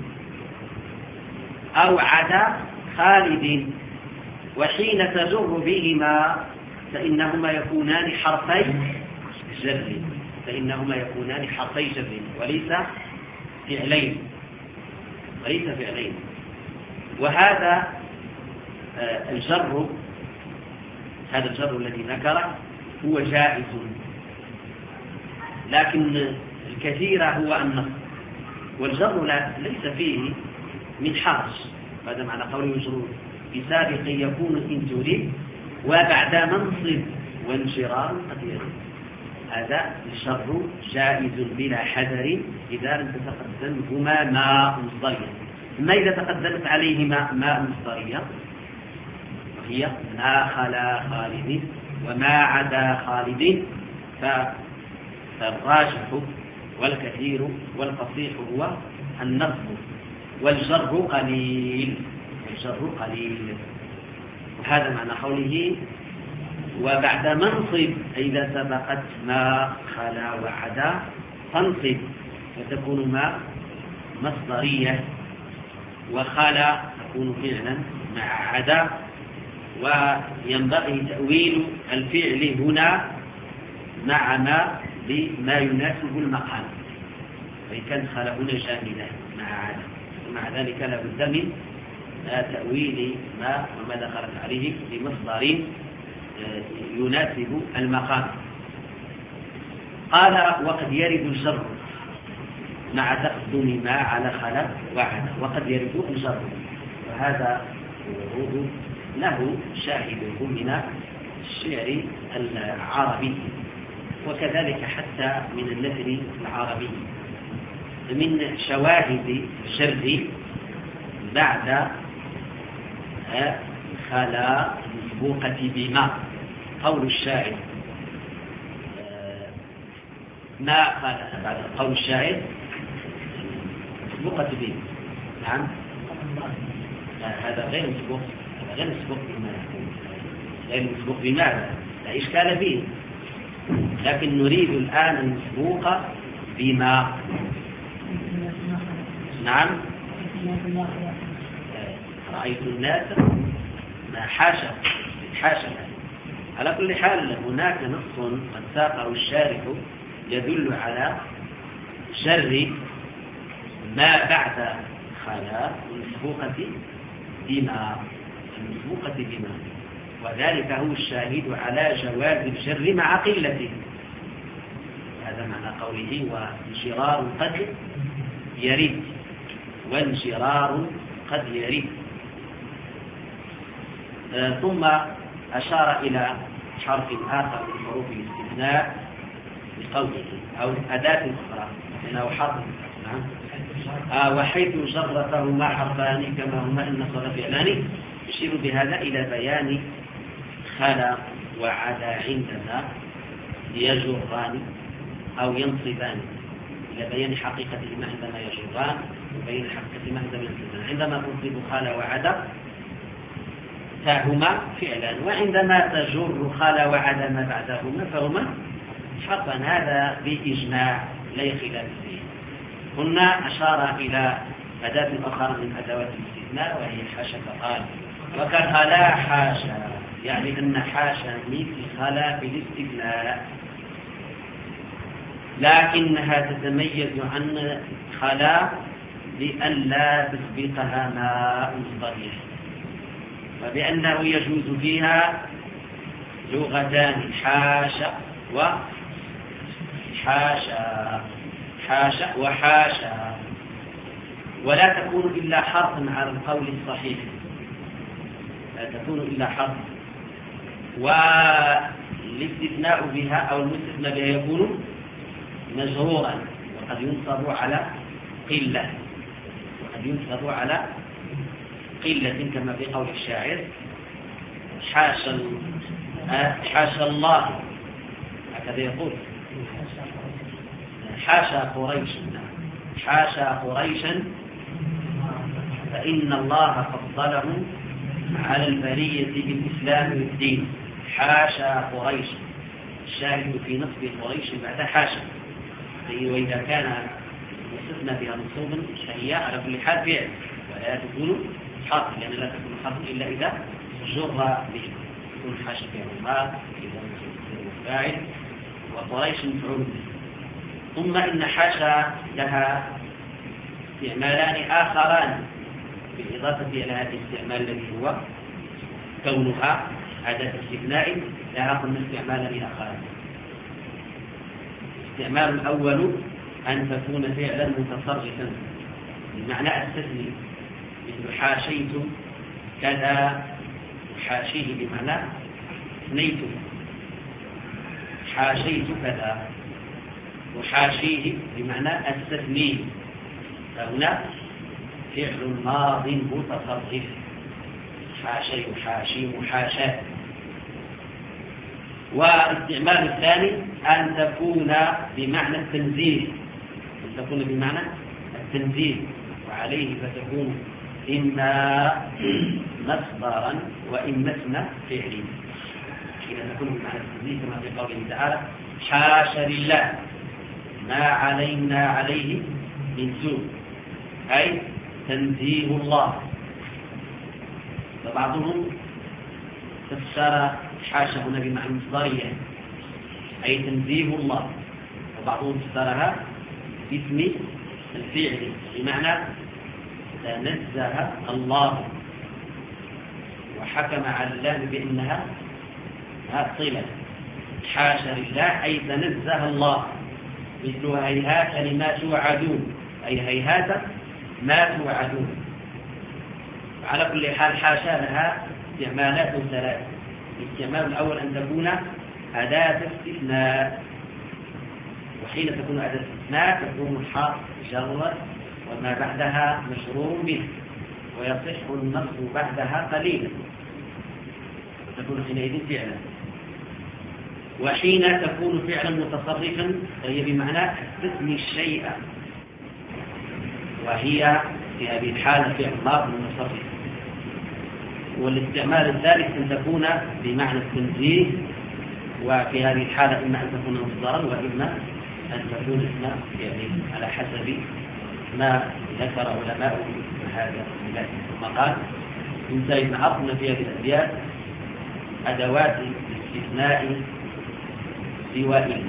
أو عدا خالد، وحين تجر بهما فإنهما يكونان حرفي جر فإنهما يكونان حرفي جر وليس فعلين وليس فعلين. وهذا الجر هذا الجر الذي ذكره هو جائز، لكن الكثير هو النصب، والجر ليس فيه من حرج. هذا معنى قوله يجر بسابق يكون إن تريد وبعد منصب وانشرار قد يريد. هذا الشر جائز بلا حذر إذا لم تتقدمهما ماء مصدرية. أما إذا تقدمت عليهما ماء مصدرية وهي ما خلا خالد وما عدا خالد فالراجح والكثير والفصيح هو النصب، والجر قليل والجر قليل. وهذا معنى قوله وبعد منصب إذا سبقت ما خلا وعدا تنصب فتكون ما مصدرية، وخلا تكون فعلا مع عدا. وينبغي تأويل الفعل هنا مع ما بما يناسب المقام، فإن كان خلا هنا جامدة مع عدا، ومع ذلك لا بد من تأويل ما وما دخلت عليه بمصدر يناسب المقام. قال وقد يرد الجر مع تقدم ما على خلا وعدا، وقد يرد الجر، وهذا الورود له شاهده من الشعر العربي وكذلك حتى من النثر العربي. من شواهد الجر بعد خلا المسبوقة بما قول الشاعر ما قال بعد قول الشاعر مسبوقة بما. نعم هذا غير مسبوق، هذا غير مسبوق بما غير مسبوق بماذا لا إشكال به، لكن نريد الآن المسبوق بما. نعم رأيت الناس ما حاشا حاشا. على كل حال هناك نص قد ساقه الشارح يدل على شر ما بعد خلا المسبوقة بما المسبوقة بما، وذلك هو الشاهد على جواز الجر مع قلته. هذا معنى قوله وانشرار قد يرد، وانشرار قد يرد. آه ثم أشار إلى حرف آخر من حروف الاستثناء بقوله أو أداة أخرى إنه حرف. نعم آه وحيث جرتهما حرفان كما هما إن صرف فعلان، يشير بهذا إلى بيان خلا وعدا عندما يجران أو ينصبان، إلى بيان حقيقتهما عندما يجران وبين حقيقتهما عندما ينصبان. عندما تنصب خلا وعدا فهما فعلا، وعندما تجر خلا وعدا ما بعدهما فهما حرفا. هذا بإجماع لا خلاف فيه. هنا أشار إلى أداة أخرى من أدوات الاستثناء وهي حاشا، فقال وكخلا حاشا، يعني أن حاشا مثل خلا في الاستثناء، لكنها تتميز عن خلا بأن لا تسبقها ماء صريح، وبأنه يجوز فيها لغتان حاشا وحاشا حاشا وحاشا، ولا تكون إلا حرفا على القول الصحيح، لا تكون إلا حرف. والاستثناء بها أو المستثنى بها يكون مجرورا، وقد ينصب على قلة وقد ينصب على قلة كما في قول الشاعر حاشا حاشا الله، هكذا يقول حاشا قريش حاشا قريشا فإن الله فضلهم على البرية بالإسلام والدين. حاشا قريش، الشاهد في نصب قريش بعد حاشا، وإذا كان وصفنا بها منصوبا فهي على كل حال فعل ولا تكون حرف، لأن لا تكون حرف إلا إذا جر به، يكون حاشا فعل ما إذا فاعل وقريش مفعول به. ثم إن حاشا لها استعمالان آخران بالإضافة إلى هذا الاستعمال الذي هو كونها أداة استثناء، لها قلنا استعمالان آخران. الاستعمال الأول أن تكون فعلا متصرفا بمعنى التثنية، مثل حاشيت كذا، حاشيه بمعنى اثنيت، حاشيت كذا، وحاشيه بمعنى التثنية، فهنا فعل ماض متصرف، حاشي حاشي محاشاة. والاستعمال الثاني أن تكون بمعنى التنزيل، أن تكون بمعنى التنزيل، وعليه فتكون إما مصدرا وإما اسم فعل. إذا تكون بمعنى التنزيل كما في قوله تعالى حاشا لله ما علينا عليه من سوء، أي تنزيه الله. فبعضهم تفسر حاشا هنا بمعنى مصدرية أي تنزيه الله، وبعضهم فسرها باسم الفعل بمعنى تنزه الله، وحكم على الله بأنها صلة. حاشا لله أي تنزه الله، مثل هيهات لما توعدون، أي هيهات ما توعدون. على كل حال حاشا لها استعمالات ثلاث. الاستعمال الأول أن تكون أداة استثناء، وحين تكون أداة استثناء تكون حرف جر وما بعدها مشرور به، ويصح النصب بعدها قليلا، وتكون حينئذ فعلا. وحين تكون فعلا متصرفا فهي بمعنى تثني الشيء، وهي في هذه الحالة فعل ماض متصرف. والاستعمال الثالث أن تكون بمعنى التنزيه، وفي هذه الحالة إما أن تكون مصدرا وإما أن تكون اسما يعني على حسب ما ذكر علماء هذا المثال. ثم قال انتهى إن عرفنا في هذه الأبيات أدوات الاستثناء سوى إلا،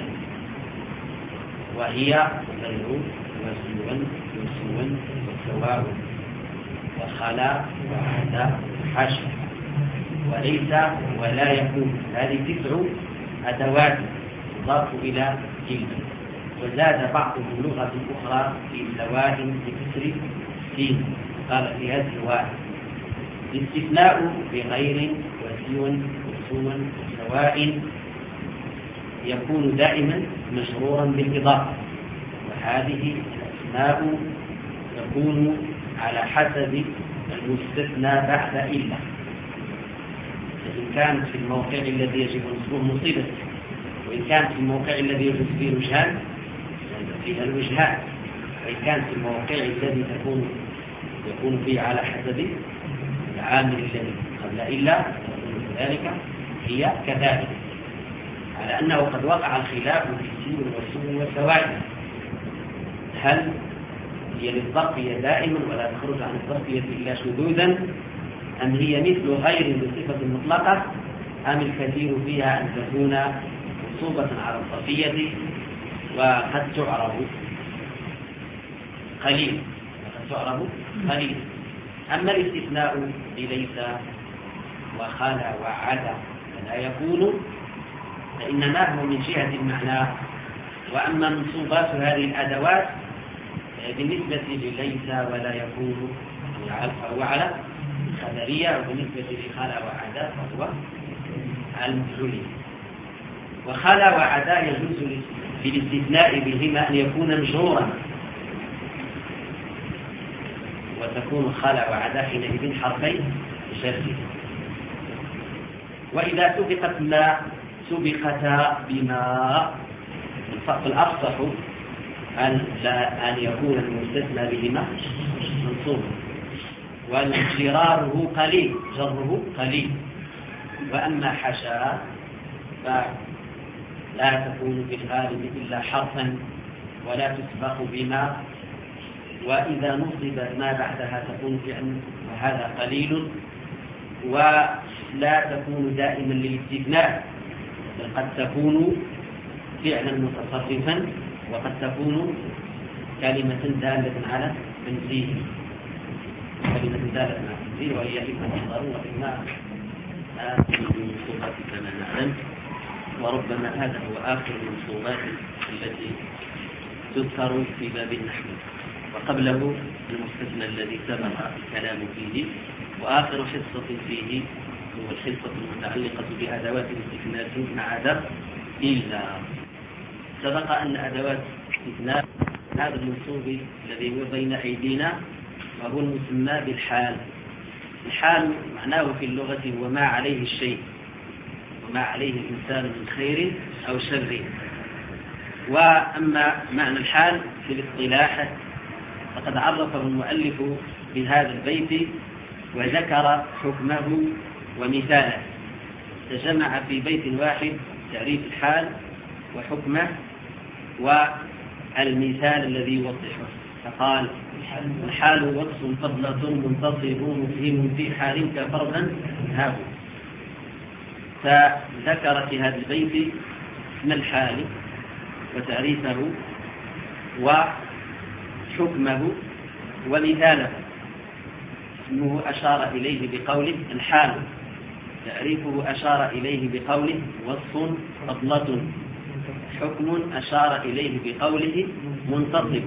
وهي غير وسوى وسوى وسواء وخلا وعدا حشر وليس ولا يكون. هذه تسع أدوات تضاف إلى كلمة. وزاد بعضهم لغة أخرى في سواء بكسر سين، قال في هذه واحد. الاستثناء بغير وسوى وسوى وسواء يكون دائما مجرورا بالإضافة، وهذه الأسماء تكون على حسب المستثنى بعد إلا. فإن كانت في الموقع الذي يجب نصبه مصيبة، وإن كانت في الموقع الذي يجب فيه الوجهان فيها الوجهان، وإن كانت في الموقع الذي تكون يكون فيه على حسب العامل الذي قبل إلا تكون كذلك هي كذلك، على أنه قد وقع الخلاف في السين والسين والسوائل، هل هي للضربية دائما ولا تخرج عن الضربية إلا شذوذا، أم هي مثل غير بصفة مطلقة، أم الكثير فيها أن تكون منصوبة على الضربية وقد تعرب قليل وقد تعرب قليل. أما الاستثناء بليس وخلا وعدا فلا يكون، فإنما هو من جهة المعنى. وأما منصوبات هذه الأدوات بالنسبة لليس ولا يكون فهو على الخبرية، وبالنسبة لخلا وعدا فهو المفعولية. وخلا وعدا يجوز بالاستثناء بهما أن يكون مجرورا، وتكون خلا وعدا حينئذ حرفين جر. وإذا سبقت ما سبقتا بما، الفرق الأفصح أن لا أن يكون المستثنى بهما منصوبا، وجراره قليل، جره قليل. وأما حشا فلا تكون في الغالب إلا حرفا ولا تسبق بما، وإذا نصب ما بعدها تكون فعلا وهذا قليل، ولا تكون دائما للاستثناء، بل قد تكون فعلا متصرفا وقد تكون كلمة دالة على تنزيه، كلمة دالة على تنزيه، وهي إما مصدر وإما المنصوبات كما نعلم. وربما هذا هو آخر المنصوبات التي تذكر في باب النحو، وقبله المستثنى الذي سبق الكلام فيه. وآخر حصة فيه هو الحصة المتعلقة بأدوات الاستثناء مع درء إلا. سبق أن أدوات الاستثناء هذا المنصوب الذي هو بين أيدينا وهو المسمى بالحال. الحال معناه في اللغة هو ما عليه الشيء وما عليه الإنسان من خير أو شر. وأما معنى الحال في الاصطلاح فقد عرفه المؤلف بهذا البيت وذكر حكمه ومثاله، تجمع في بيت واحد تعريف الحال وحكمه والمثال الذي يوضحه. فقال: الحال وصف فضلة منتصب مفهم في حال كفردا هاب. فذكر في هذا البيت اسم الحال وتعريفه وحكمه ومثاله. اسمه أشار إليه بقوله الحال، تعريفه أشار إليه بقوله وصف فضلة، حكم أشار إليه بقوله منتصب،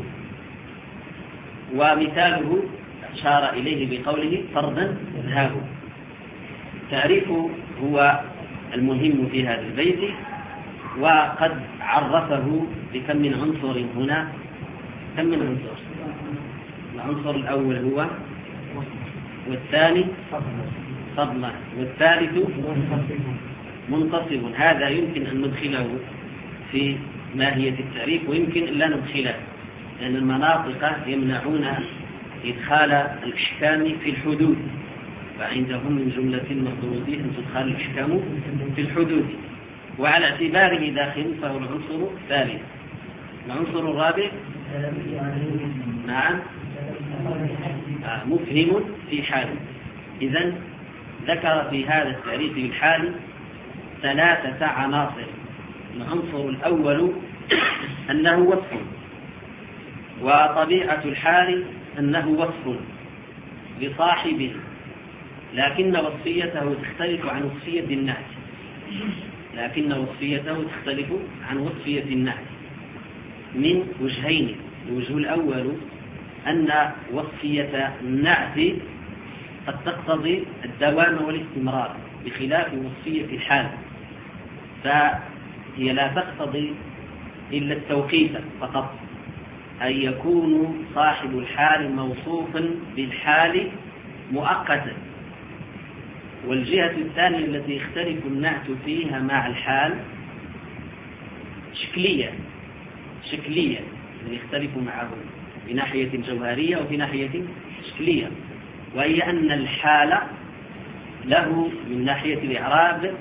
ومثاله أشار إليه بقوله فردا ذهاب. تعريفه هو المهم في هذا البيت، وقد عرفه بكم من عنصر هنا. كم من عنصر؟ العنصر الأول هو، والثاني فضلا، والثالث منتصب. هذا يمكن أن ندخله في ماهية التعريف ويمكن أن لا ندخله، لأن المناطق يمنعون إدخال الإحكام في الحدود، فعندهم من جملة المفروض أن تدخل الإحكام في الحدود، وعلى اعتباره داخل فهو العنصر الثالث. العنصر الرابع نعم آه مفهم في حال. إذن ذكر في هذا التعريف بالحال ثلاثة عناصر. العنصر الأول أنه وصف، وطبيعة الحال أنه وصف لصاحبه، لكن وصفيته تختلف عن وصفية النعت، لكن وصفيته تختلف عن وصفية النعت من وجهين. الوجه الأول أن وصفية النعت قد تقتضي الدوام والاستمرار بخلاف وصفية الحال، فهي لا تقتضي إلا التوقيت فقط، أن يكون صاحب الحال موصوفا بالحال مؤقتا. والجهة الثانية التي يختلف النعت فيها مع الحال شكلية شكلية يختلف معه في ناحية جوهرية وفي ناحية شكلية، وهي أن الحال له من ناحية الإعراب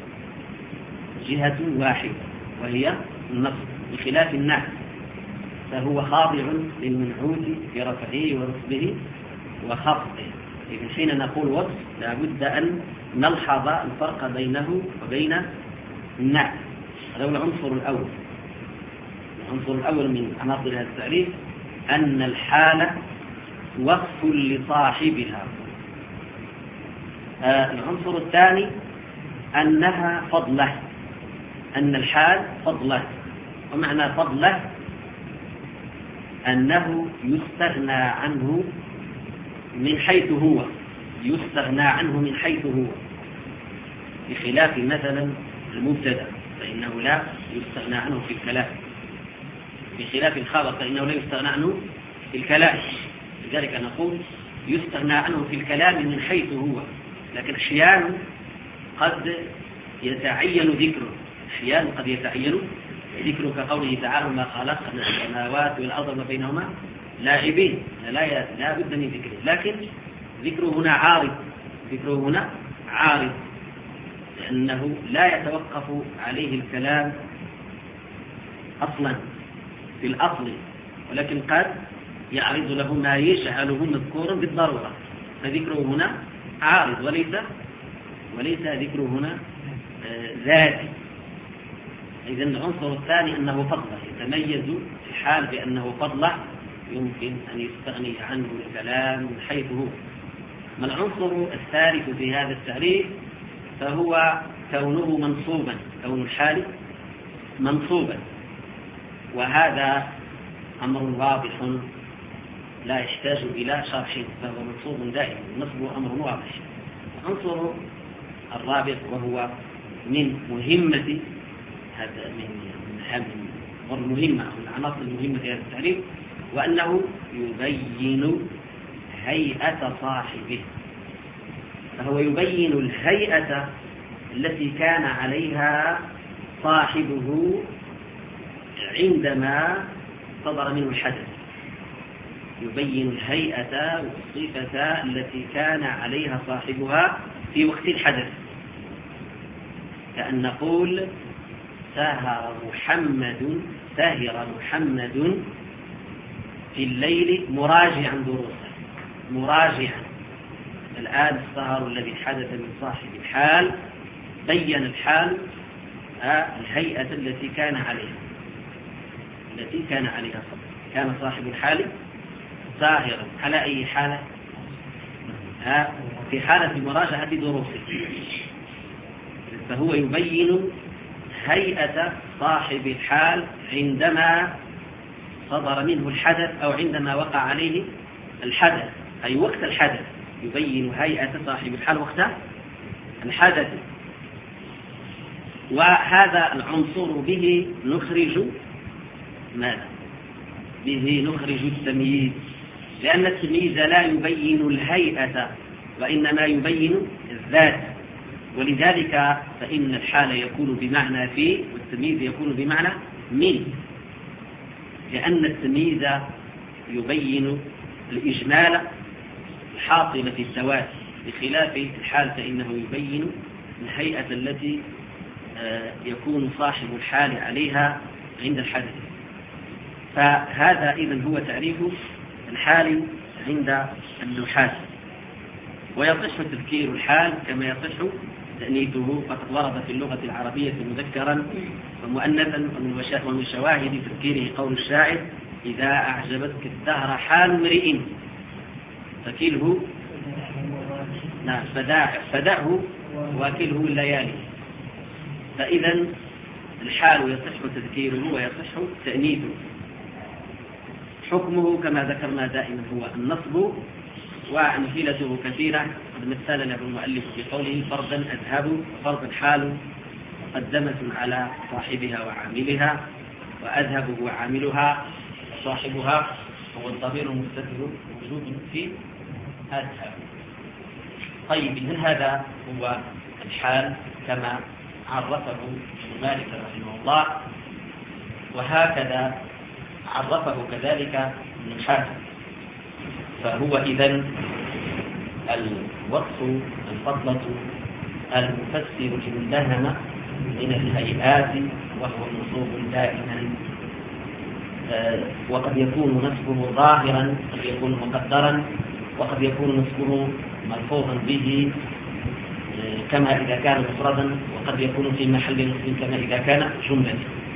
جهة واحدة وهي النصب، بخلاف النعت فهو خاضع للمنعوت في رفعه ونصبه وخفضه. إذن حين نقول وصف لا بد أن نلحظ الفرق بينه وبين النعت. هذا هو العنصر الأول. العنصر الأول من عناصر هذا التعريف أن الحال وصف لصاحبها. آه العنصر الثاني أنها فضلة، أن الحال فضلة. ومعنى فضلة أنه يستغنى عنه من حيث هو، يستغنى عنه من حيث هو، بخلاف مثلا المبتدأ فإنه لا يستغنى عنه في الكلام، بخلاف الخبر فإنه لا يستغنى عنه في الكلام. لذلك نقول يستغنى عنه في الكلام من حيث هو، لكن أحيانا قد يتعين ذكره، أحيانا قد يتعين ذكر كقوله تعالى ما خلقنا السماوات والأرض وما بينهما لاعبين، لا لا بد من ذكره، لكن ذكره هنا عارض، ذكره هنا عارض لأنه لا يتوقف عليه الكلام أصلا في الأصل، ولكن قد يعرض له ما يجعله مذكورا بالضرورة، فذكره هنا عارض وليس وليس ذكره هنا ذاتي. إذن العنصر الثاني أنه فضله، يتميز في الحال بأنه فضله يمكن أن يستغني عنه الكلام من حيث هو. ما العنصر الثالث في هذا التعريف فهو كونه منصوبا، كون الحال منصوبا، وهذا أمر واضح لا يحتاج إلى شرح، فهو منصوب دائما، النصب أمر واضح. العنصر الرابع وهو من مهمة هذا من والمهمة أو العناصر المهمة في هذا التعريف، وأنه يبين هيئة صاحبه، فهو يبين الهيئة التي كان عليها صاحبه عندما صدر منه الحدث، يبين الهيئة والصفة التي كان عليها صاحبها في وقت الحدث، كأن نقول سهر محمد سهر محمد في الليل مراجعا دروسه، مراجعا. الآن السهر الذي حدث من صاحب الحال بين الحال الهيئة التي كان عليها التي كان عليها صاحب. كان صاحب الحال ساهرا على أي حالة؟ في حالة مراجعة دروسه، فهو يبين هيئة صاحب الحال عندما صدر منه الحدث أو عندما وقع عليه الحدث، أي وقت الحدث، يبين هيئة صاحب الحال وقت الحدث. وهذا العنصر به نخرج ماذا؟ به نخرج التمييز، لأن التمييز لا يبين الهيئة وإنما يبين الذات، ولذلك فإن الحال يكون بمعنى في والتمييز يكون بمعنى من، لأن التمييز يبين الإجمال الحاصل في الذوات، بخلاف الحال فإنه يبين الهيئة التي يكون صاحب الحال عليها عند الحدث. فهذا إذن هو تعريف الحال عند النحاة. ويصح تذكير الحال كما يصح تأنيثه، فقد ورد في اللغة العربية مذكرا ومؤنثا، ومن شواهد تذكيره قول الشاعر إذا أعجبتك الدهر حال امرئ فكله نعم فدعه وكله الليالي. فإذا الحال يصح تذكيره ويصح تأنيثه. حكمه كما ذكرنا دائما هو النصب، وأمثلته كثيرة، قد مثل له المؤلف في قوله فردا أذهب، فردا حال مقدمة على صاحبها وعاملها، وأذهب هو عاملها وصاحبها هو الضمير المستتر موجود في أذهب. طيب إذن هذا هو الحال كما عرفه مالك رحمه الله، وهكذا عرفه كذلك ابن حاتم. فهو إذن الوصف الفضلة المفسر الملهم من الهيئات، وهو منصوب دائما، وقد يكون نصبه ظاهرا، قد يكون مقدرا، وقد يكون نصبه ملفوظا به كما إذا كان مفردا، وقد يكون في محل نصب كما إذا كان جملة.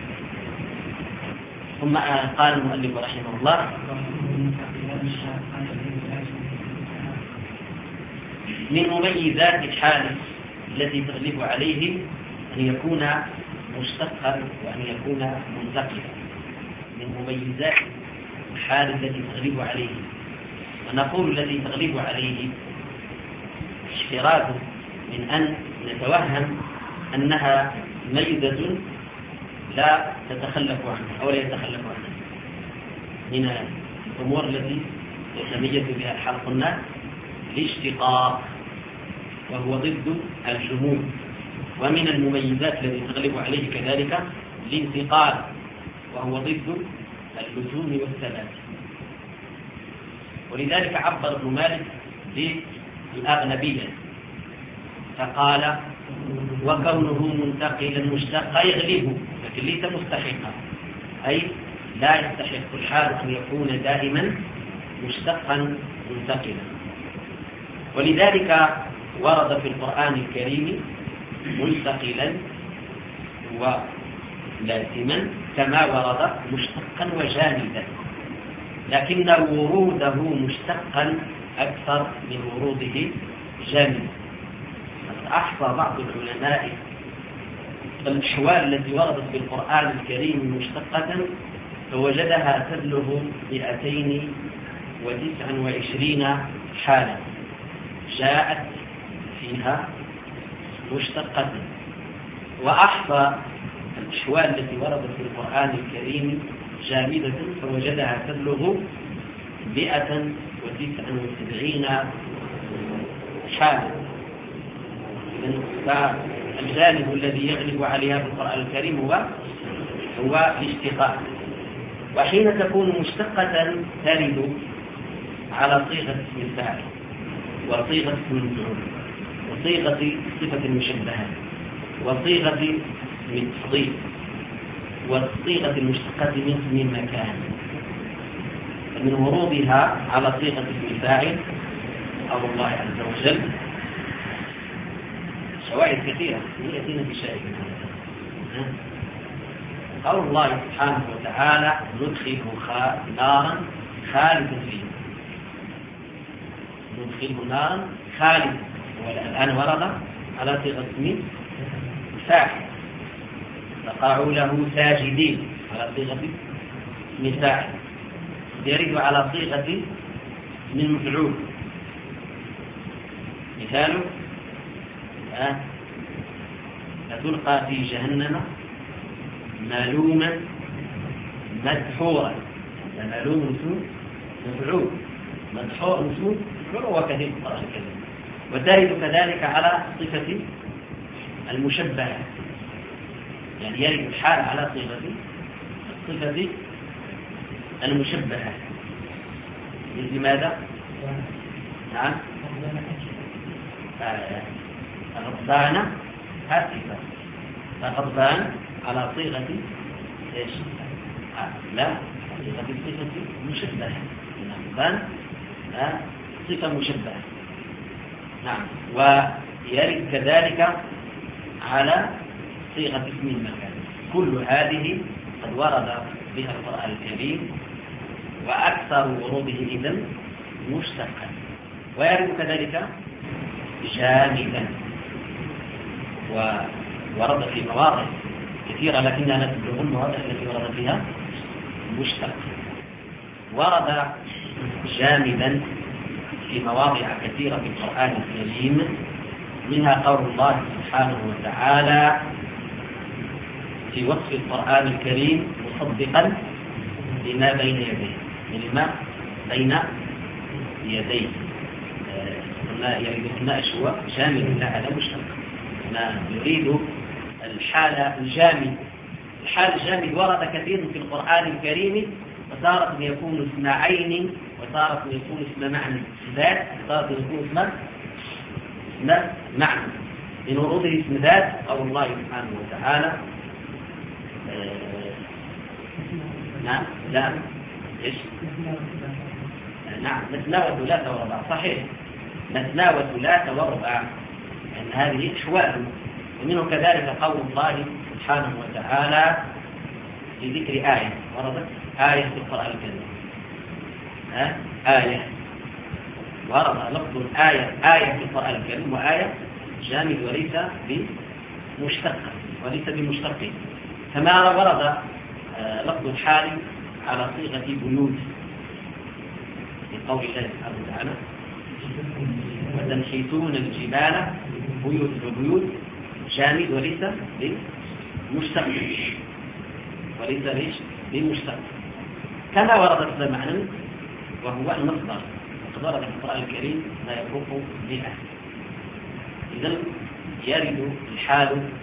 ثم قال المؤلف رحمه الله من مميزات الحال التي تغلب عليه أن يكون مشتقا وأن يكون منتقلا. من مميزات الحال التي تغلب عليه، ونقول التي تغلب عليه احتراز من أن نتوهم أنها ميزة لا تتخلف عنها أو لا يتخلف عنها. من الأمور التي يتميز بها الحال قلنا الاشتقاق، وهو ضد الجمود. ومن المميزات التي تغلب عليه كذلك الانتقال وهو ضد اللزوم والثبات. ولذلك عبر ابن مالك بالأغلبية فقال وكونه منتقلا مشتقا يغلبه، لكن ليس مستحقا، أي لا يستحق الحال أن يكون دائما مشتقا منتقلا. ولذلك ورد في القرآن الكريم منتقلا ولازما كما ورد مشتقا وجامدا، لكن وروده مشتقا أكثر من وروده جامدا. أحصى بعض العلماء الأحوال التي وردت في القرآن الكريم مشتقة فوجدها تبلغ مئتين وتسعة وعشرين حالة جاءت فيها مشتقة. وأحصى الأحوال التي وردت في القرآن الكريم جامدة فوجدها تبلغ مئة وتسعة وسبعين حالة. فالجانب الذي يغلب عليها في القرآن الكريم هو هو الاشتقاق. وحين تكون مشتقة ترد على صيغة اسم الفاعل وصيغة اسم المفعول وصيغة صفة مشبهة وصيغة اسم التفضيل والصيغة المشتقة من اسم المكان. من ورودها على صيغة اسم الفاعل أو الله عز وجل شواهد كثيرة يأتينا بشيء قول الله سبحانه وتعالى ندخله نارا خالدا فيها، ندخله نارا خالدا، والآن ورد على صيغة اسم فاعل فقعوا له ساجدين على صيغة اسم فاعل، يرد على صيغة من مفعول. مثاله أه لتلقى في جهنم ملوما مدحورا، ملوم اسمه مفعول، مدحور اسمه مفعول، وكثير في القرآن الكريم. وترد كذلك على صفة المشبهة، يعني يرد الحال على صفة الصفة المشبهة. لماذا؟ نعم غضبان هاتفا، فغضبان على صيغة ايش؟ آه. لا صيغة صفة مشبهة، غضبان آه. صفة مشبهة. نعم. ويرد كذلك على صيغة اسم المكان. كل هذه قد ورد بها القرآن الكريم، وأكثر وروده إذن مشتقا. ويرد كذلك جامدا، وورد في مواضع كثيرة لكنها لا تبلغ المواضع التي ورد فيها مشتق. ورد جامدا في مواضع كثيرة في القرآن الكريم، منها قول الله سبحانه وتعالى في وصف القرآن الكريم مصدقا لما بين يديه، لما بين يديه ما يريد الناقش هو جامد لا على مشتق، ما يريد الحالة الجامد. الحال الجامد ورد كثير في القرآن الكريم، وصارت يكون اسم عين، وصارت يكون اسم معنى ذات، وصارت يكون اسم اسم معنى. من وروده اسم ذات قول الله سبحانه وتعالى آه نعم لا ايش نعم مثنى وثلاثة ورباع، صحيح مثنى وثلاثة ورباع، لأن هذه أحوال. ومنه كذلك قول الله سبحانه وتعالى في ذكر آية وردت آية في القرآن الكريم، ها آية ورد لفظ آية آية في القرآن الكريم، وآية جامد وليس بمشتق وليس بمشتق، كما ورد لفظ الحال على صيغة بيوت في قول الله سبحانه وتعالى وتنحتون الجبال بيوت، وبيوت جامد وليس بمشتق وليس ليش بمشتق، كما ورد في المعنى وهو المصدر، وقد ورد في القرآن الكريم لا يفوق مئة. إذن يرد الحال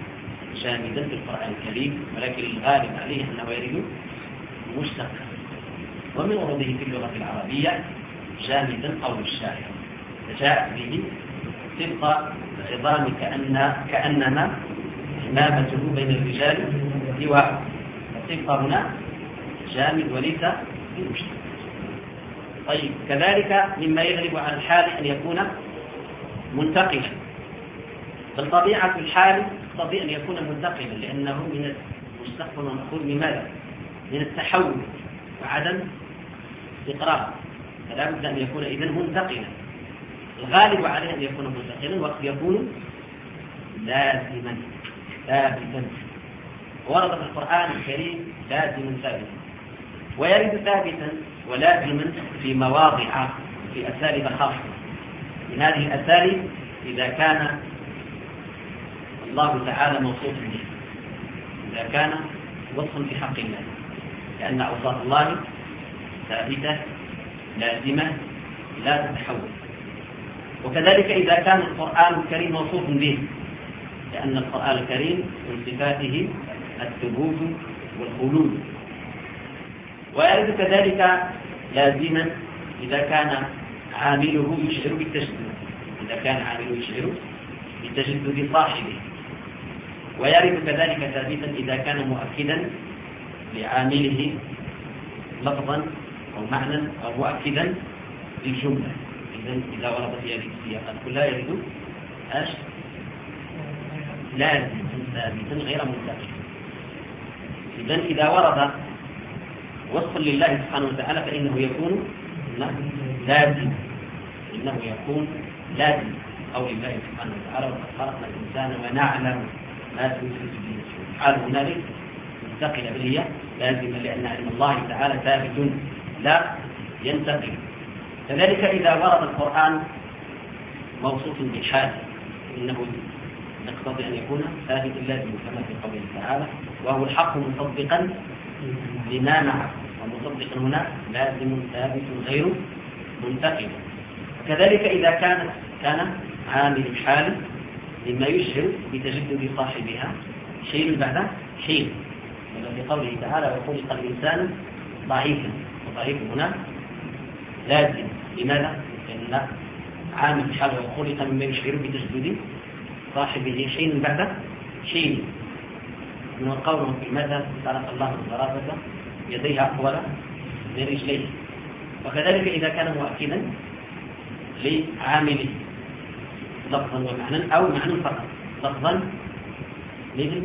جامدا في القرآن الكريم، ولكن الغالب عليه أنه يرد مشتقا، ومن ورده في اللغة العربية جامدا أو مشاعرا، فجاء به صدق عظام كأن كأنما إمامته بين الرجال سواء، الصدق هنا جامد وليس بمشتق. طيب، كذلك مما يغلب على الحال أن يكون منتقلا، بالطبيعة في الحال يستطيع أن يكون منتقلا لأنه من المستقبل والمأخوذ من ماذا؟ من التحول وعدم استقرار، فلا بد أن يكون إذن منتقلا. الغالب عليه أن يكون منتقلا، وقد يكون لازما ثابتا، ورد في القرآن الكريم لازما ثابتا، ويرد ثابتا ولازما في مواضع في أساليب خاصة. من هذه الأساليب إذا كان الله تعالى موصوفا به، إذا كان وصفا في حق الله، لأن أوصاف الله ثابتة لازمة لا تتحول. وكذلك إذا كان القرآن الكريم موصوفا به، لأن القرآن الكريم من صفاته الثبوت والخلود. ويرد كذلك لازما إذا كان عامله يشعر بالتجدد، إذا كان عامله يشعر بالتجدد صاحبه. ويرد كذلك ثابتا إذا كان مؤكدا لعامله لفظا أو معنى أو مؤكدا للجملة. إذن إذا وردت هذه السياقات كلها يرد أش لازم ثابتا غير منتقل. إذن إذا ورد وصف لله سبحانه وتعالى فإنه يكون لازم، إنه يكون لازم قول الله سبحانه وتعالى وقد خلقنا الإنسان ونعلم ما توسوس به حال هنالك منتقلة بل هي لازمة، لأن علم الله تعالى ثابت لا ينتقل. كذلك إذا ورد القرآن موصوف بالحال إنه يقتضي أن يكون ثابت لازم كما في قوله تعالى وهو الحق مصدقا لما معه، ومصدقا هنا لازم ثابت غير منتقل. كذلك إذا كان كان عامل الحال مما يشعر بتجدد صاحبها شيء بعد حين، في قوله تعالى وخلق الإنسان ضعيفا، وضعيف هنا لازم. لماذا؟ لأن عامل الحال وخلق مما يشعر بتجدد صاحبه حين بعد حين. من قوله في المثل خلق الله الغرابة يديها أطول من رجليه. وكذلك إذا كان مؤكدا لعامله لفظا ومعنى أو معنى فقط، لفظا مثل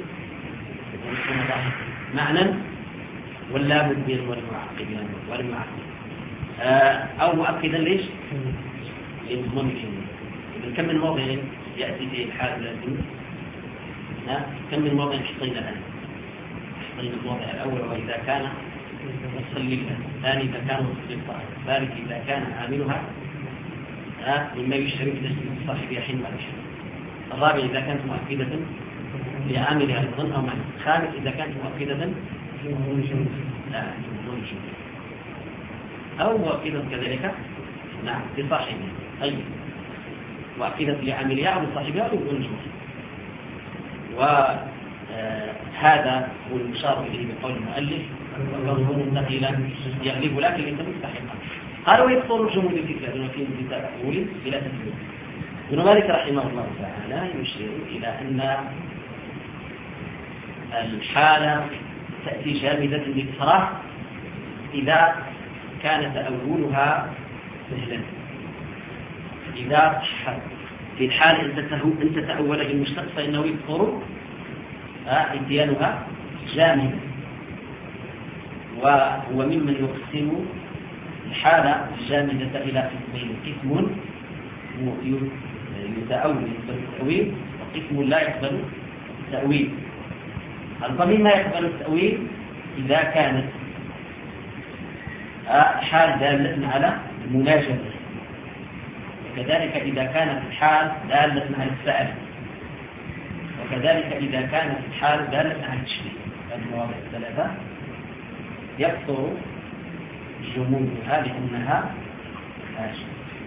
معنى ولا مدبر والمعقب والمعقب أو مؤكدا ليش؟ لمضمون الكلمة. إذا كم من موضع يأتي في الحال لازم؟ كم من موضع حصينا الآن؟ حصينا الموضع الأول وإذا كان وصل لله، الثاني إذا كان وصل للطاعة، الثالث إذا كان عاملها مما يشعر بتجديد صاحبها حين ما يشعر، الرابع إذا كانت مؤكدة لعاملها الظن أو معنى، الخامس إذا كانت مؤكدة لا أو مؤكدة كذلك نعم لصاحبها، أي مؤكدة لعاملها أو لصاحبها أو للجمهور. وهذا هو المشار إليه بقول المؤلف وكونه منتقلا يغلب لكن ليس مستحقا. قال ويكثر الجمهور في كتابه وفي تأويل بلا تفسير. ابن مالك رحمه الله تعالى يشير إلى أن الحالة تأتي جامدة للإكراه إذا كان تأولها سهلا. إذا في الحال أن تتأول المشتق فإنه يكثر اتيانها جامدة، وهو ممن يقسم الحالة الجامدة إلى قسمين: قسم يتأول بالتأويل وقسم لا يقبل التأويل. فمما يقبل التأويل إذا كانت حال دالة على المناجمة، وكذلك إذا كانت الحال دالة على السأل، وكذلك إذا كانت الحال دالة على التشبيه. هذه المواضع الثلاثة يكثر جمودها لأنها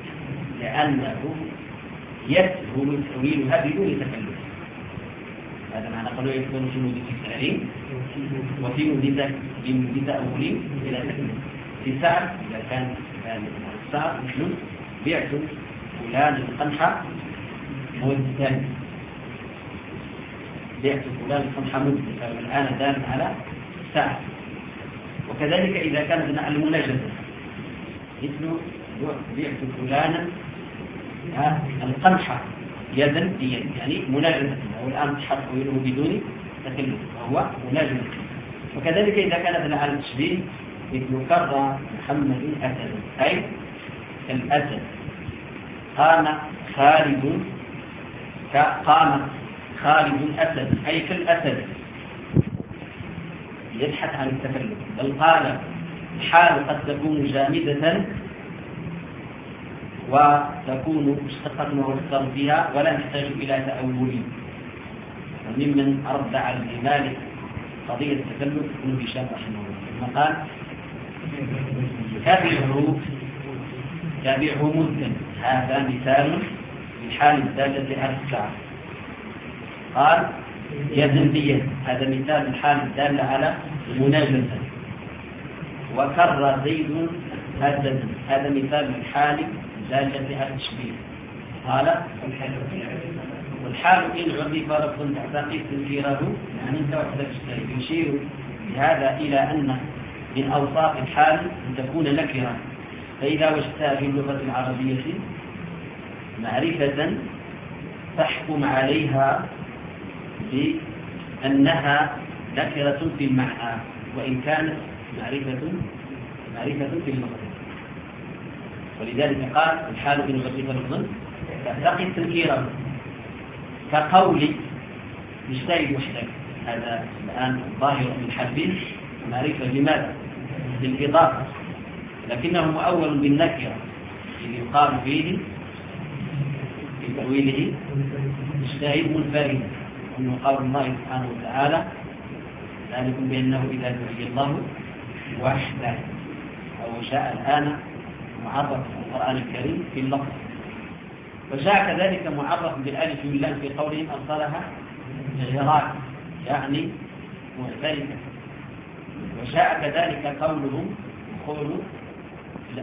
لأنه يسهل تأويلها بدون تكلف. هذا معنى قالوا يكون في مدة التعليم وفي مدة تأول إلى تكميل. في سعر إذا كان السعر مثل بعت فلان القمحة مدة، بعت فلان القمحة مدة، الآن دال على سعر. وكذلك إذا كانت المناجزة مثل بعت فلانا القمحة يدا بيد، يعني مناجزة، والآن تحوله بدون تكلف وهو مناجزة. وكذلك إذا كانت على التشبيه مثل كر محمد أسد، أي الأسد. قام خالد قام خالد أسد، أي كالأسد يبحث عن التكلف. بل قال الحال قد تكون جامدة وتكون مشتقة ومصدر فيها ولا نحتاج إلى تأول. وممن رد على مالك قضية التكلف ابن هشام رحمه الله ثم قال تابعه تابعه مدا، هذا مثال من حال الدالة على الساعة. قال يد بيد، هذا مثال من حال الدالة على المناجزة. وكر زيد أسد، هذا مثال من حال الدالة على التشبيه. قال والحال إن عرف لفظ تعتقد تنكيره، يعني انت وحدك يشير بهذا إلى أن من أوصاف الحال أن تكون نكرة، فإذا وجدتها في اللغة العربية معرفة تحكم عليها بأنها نكرة في المعنى وإن كانت معرفة معرفة في اللغة. ولذلك قال الحال إن عرف لفظ تعتقد تنكيره، كقول مجتهد وحدك، هذا الآن ظاهر من حرفين معرفة بماذا؟ بالإضافة، لكنه مؤول بالنكرة الذي يقال فيه في تأويله مجتهد منفرد، ومن قول الله سبحانه وتعالى ذلكم بأنه إذا دعي الله وحده، أو جاء الآن معرف في القرآن الكريم في اللفظ. وجاء كذلك معرف بالالف واللام في قولهم أرسلها جراء، يعني معترفة. وجاء كذلك قولهم قولوا لا.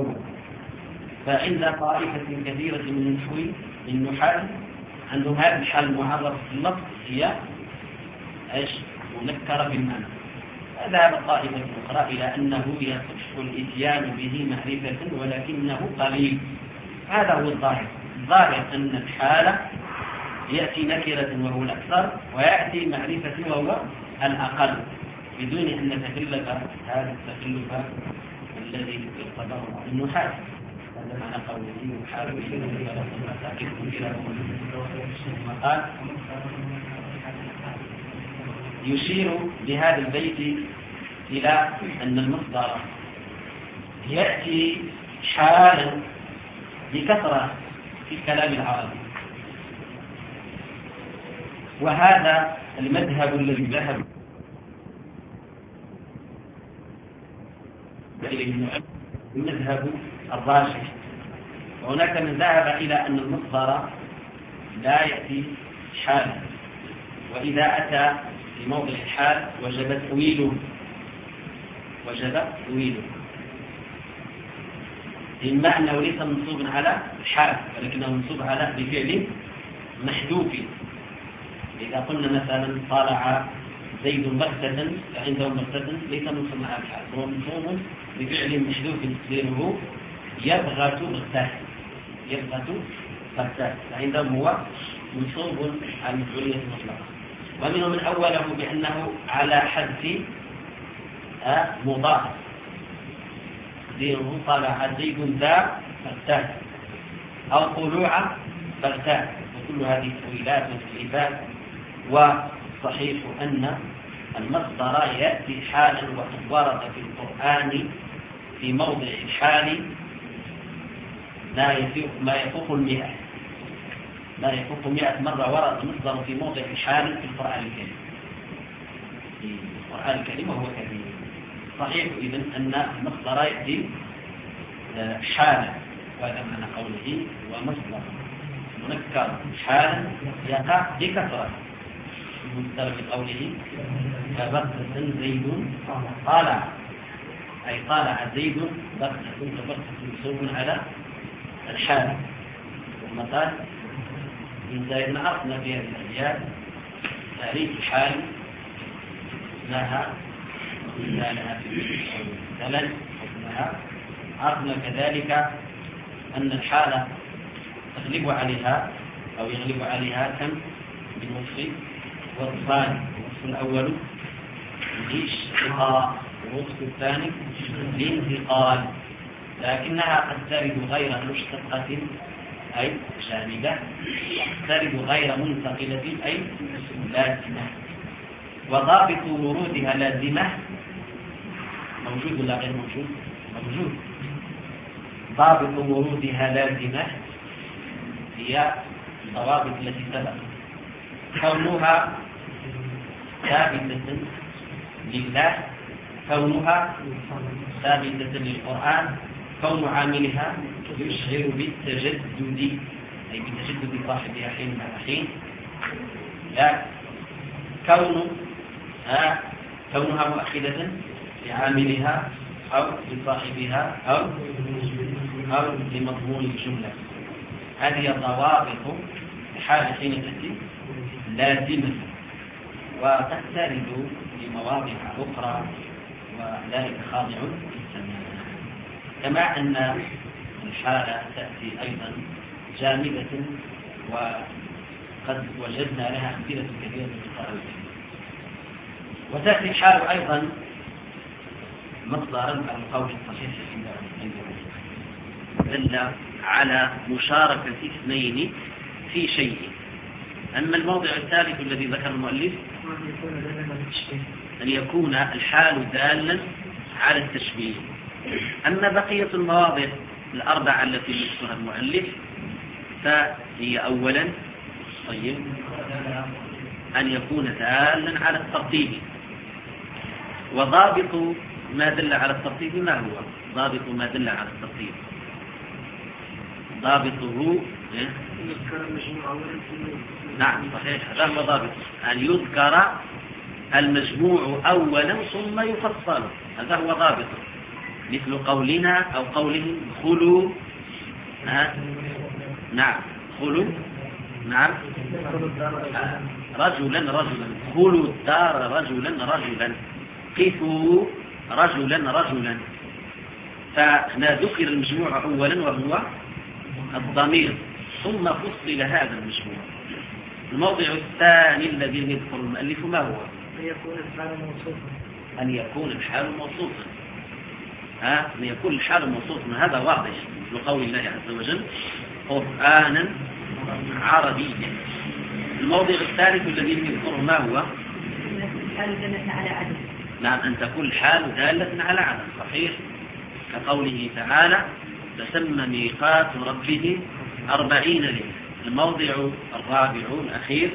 فعند طائفة كثيرة من النحو النحاة عندهم هذه الحال المعرف في اللفظ هي ايش؟ منكرة بالمعنى. ذهب الطائفة الأخرى إلى أنه يصح الإتيان به معرفة ولكنه قليل. هذا هو الظاهر. الظاهر أن الحالة يأتي نكرة وهو الأكثر، ويأتي معرفة وهو الأقل، بدون أن نتكلف هذا التكلف الذي يقتضاه النحاة. هذا معنى قوله وحال قال يشير بهذا البيت إلى أن المصدر يأتي حالا بكثرة في الكلام العربي، وهذا المذهب الذي ذهب المذهب الراجح. وهناك من ذهب إلى أن المصدر لا يأتي حالا، وإذا أتى في موضع الحال وجب تأويله وجب تأويله إما أنه ليس منصوب على الحال ولكنه منصوب على بفعل محذوف. إذا قلنا مثلا طالع زيد بغتة، فعنده بغتة ليس منصوب على الحال، هو منصوب بفعل محذوف تقديره يبغت بغتة، يبغت بغتة، فعندهم هو منصوب على المفعولية المطلقة. ومنهم من أوله بأنه على حذف مضاف، تقديره طالع زيد ذا بغتة أو طلوع بغتة، وكل هذه التأويلات والتأليفات. وصحيح أن المصدر يأتي حالا، وقد ورد في القرآن في موضع الحال لا يفوق ما يفوق المئة، لا يفوق مئة مرة ورد المصدر في موضع الحال في القرآن الكريم، في القرآن الكريم وهو كريم. صحيح إذن أن المصدر يأتي حالا، وهذا معنى قوله ومصدر منكر حالا يقع بكثرة. المصدر بقوله كبغتة زيد طالع، أي طالع زيد بغتة، فبغتة منصوب على الحال. ثم قال إن زيد عرفنا في هذه الأبيات تعريف الحال لها لها في مثلا لها. عرفنا كذلك أن الحالة تغلب عليها أو يغلب عليها كم من وصف وصفان. الوصف الأول الاشتقاق، والوصف الثاني الانتقال، لكنها قد ترد غير مشتقة أي جامدة، ترد غير منتقلة أي لازمة. وضابط ورودها لازمة موجود ولا غير موجود؟ موجود. ضابط ورودها لازمة هي الضوابط التي سبق كونها ثابتة لله، كونها ثابتة للقرآن، كون عاملها يشعر بالتجدد أي بتجدد صاحبها حين بعد حين، لا كون ها كونها مؤكدة لعاملها أو لصاحبها أو أو لمضمون الجملة. هذه الضوابط حال حين تأتي لازمة، وقد ترد لمواضع أخرى وذلك خاضع للسماع. كما أن الحالة تأتي أيضا جامدة، وقد وجدنا لها أمثلة كثيرة في القرآن. وتأتي الحال أيضا مصدرا على القول الصحيح دل على مشاركة اثنين في شيء. أما الموضع الثالث الذي ذكر المؤلف أن يكون الحال دالا على التشبيه. أما بقية المواضع الأربعة التي ذكرها المؤلف فهي أولا طيب أن يكون دالا على الترتيب. وضابط ما دل على الترتيب ما هو؟ ضابط ما دل على الترتيب ضابطه إيه؟ نعم صحيح، هذا هو ضابط، أن يذكر المجموع أولا ثم يفصل، هذا هو ضابط. مثل قولنا أو قولهم خلوا آه. نعم خلوا نعم آه. رجلا رجلا خلوا الدار رجلا رجلا قفوا رجلا رجلا. فهنا ذكر المجموع أولا وهو الضمير، ثم فصل هذا المجموع. الموضع الثاني الذي يذكر المؤلف ما هو؟ أن يكون الحال موصوفا. أن يكون الحال موصوفا ها أن يكون الحال موصوفا، هذا واضح لقول الله عز وجل قرآنا عربيا. الموضع الثالث الذي يذكره ما هو؟ الحال دالة على عدد. نعم، أن تكون الحال دالة على عدد، صحيح، كقوله تعالى فثم ميقات ربه أربعين ليلة. الموضع الرابع الأخير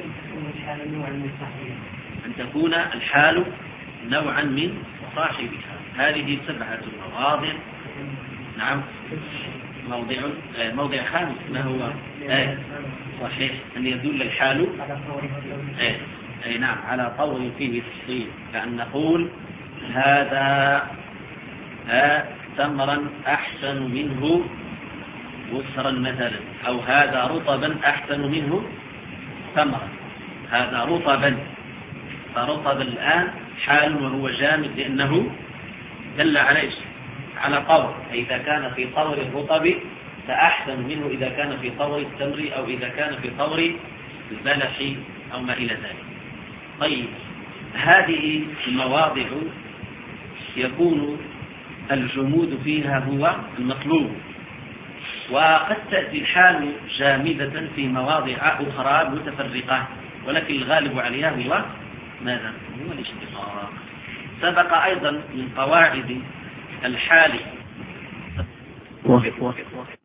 أن تكون الحال نوعا من صاحبها. هذه سبعة مواضع. نعم، موضع موضع خامس ما هو؟ آه. صحيح، أن يدل الحال آه. أي نعم على طور فيه تفصيل، كأن نقول هذا آه تمرا أحسن منه وسرا مثلا، أو هذا رطبا أحسن منه تمرا، هذا رطبا. فرطب الآن حال وهو جامد لأنه دل على إيش؟ على طور. إذا كان في طور الرطب فأحسن منه إذا كان في طور التمر أو إذا كان في طور البلح أو ما إلى ذلك. طيب، هذه المواضع يكون الجمود فيها هو المطلوب، وقد تأتي الحال جامدة في مواضع أخرى متفرقة، ولكن الغالب عليها هو ماذا؟ هو الاشتقاق. سبق أيضا من قواعد الحال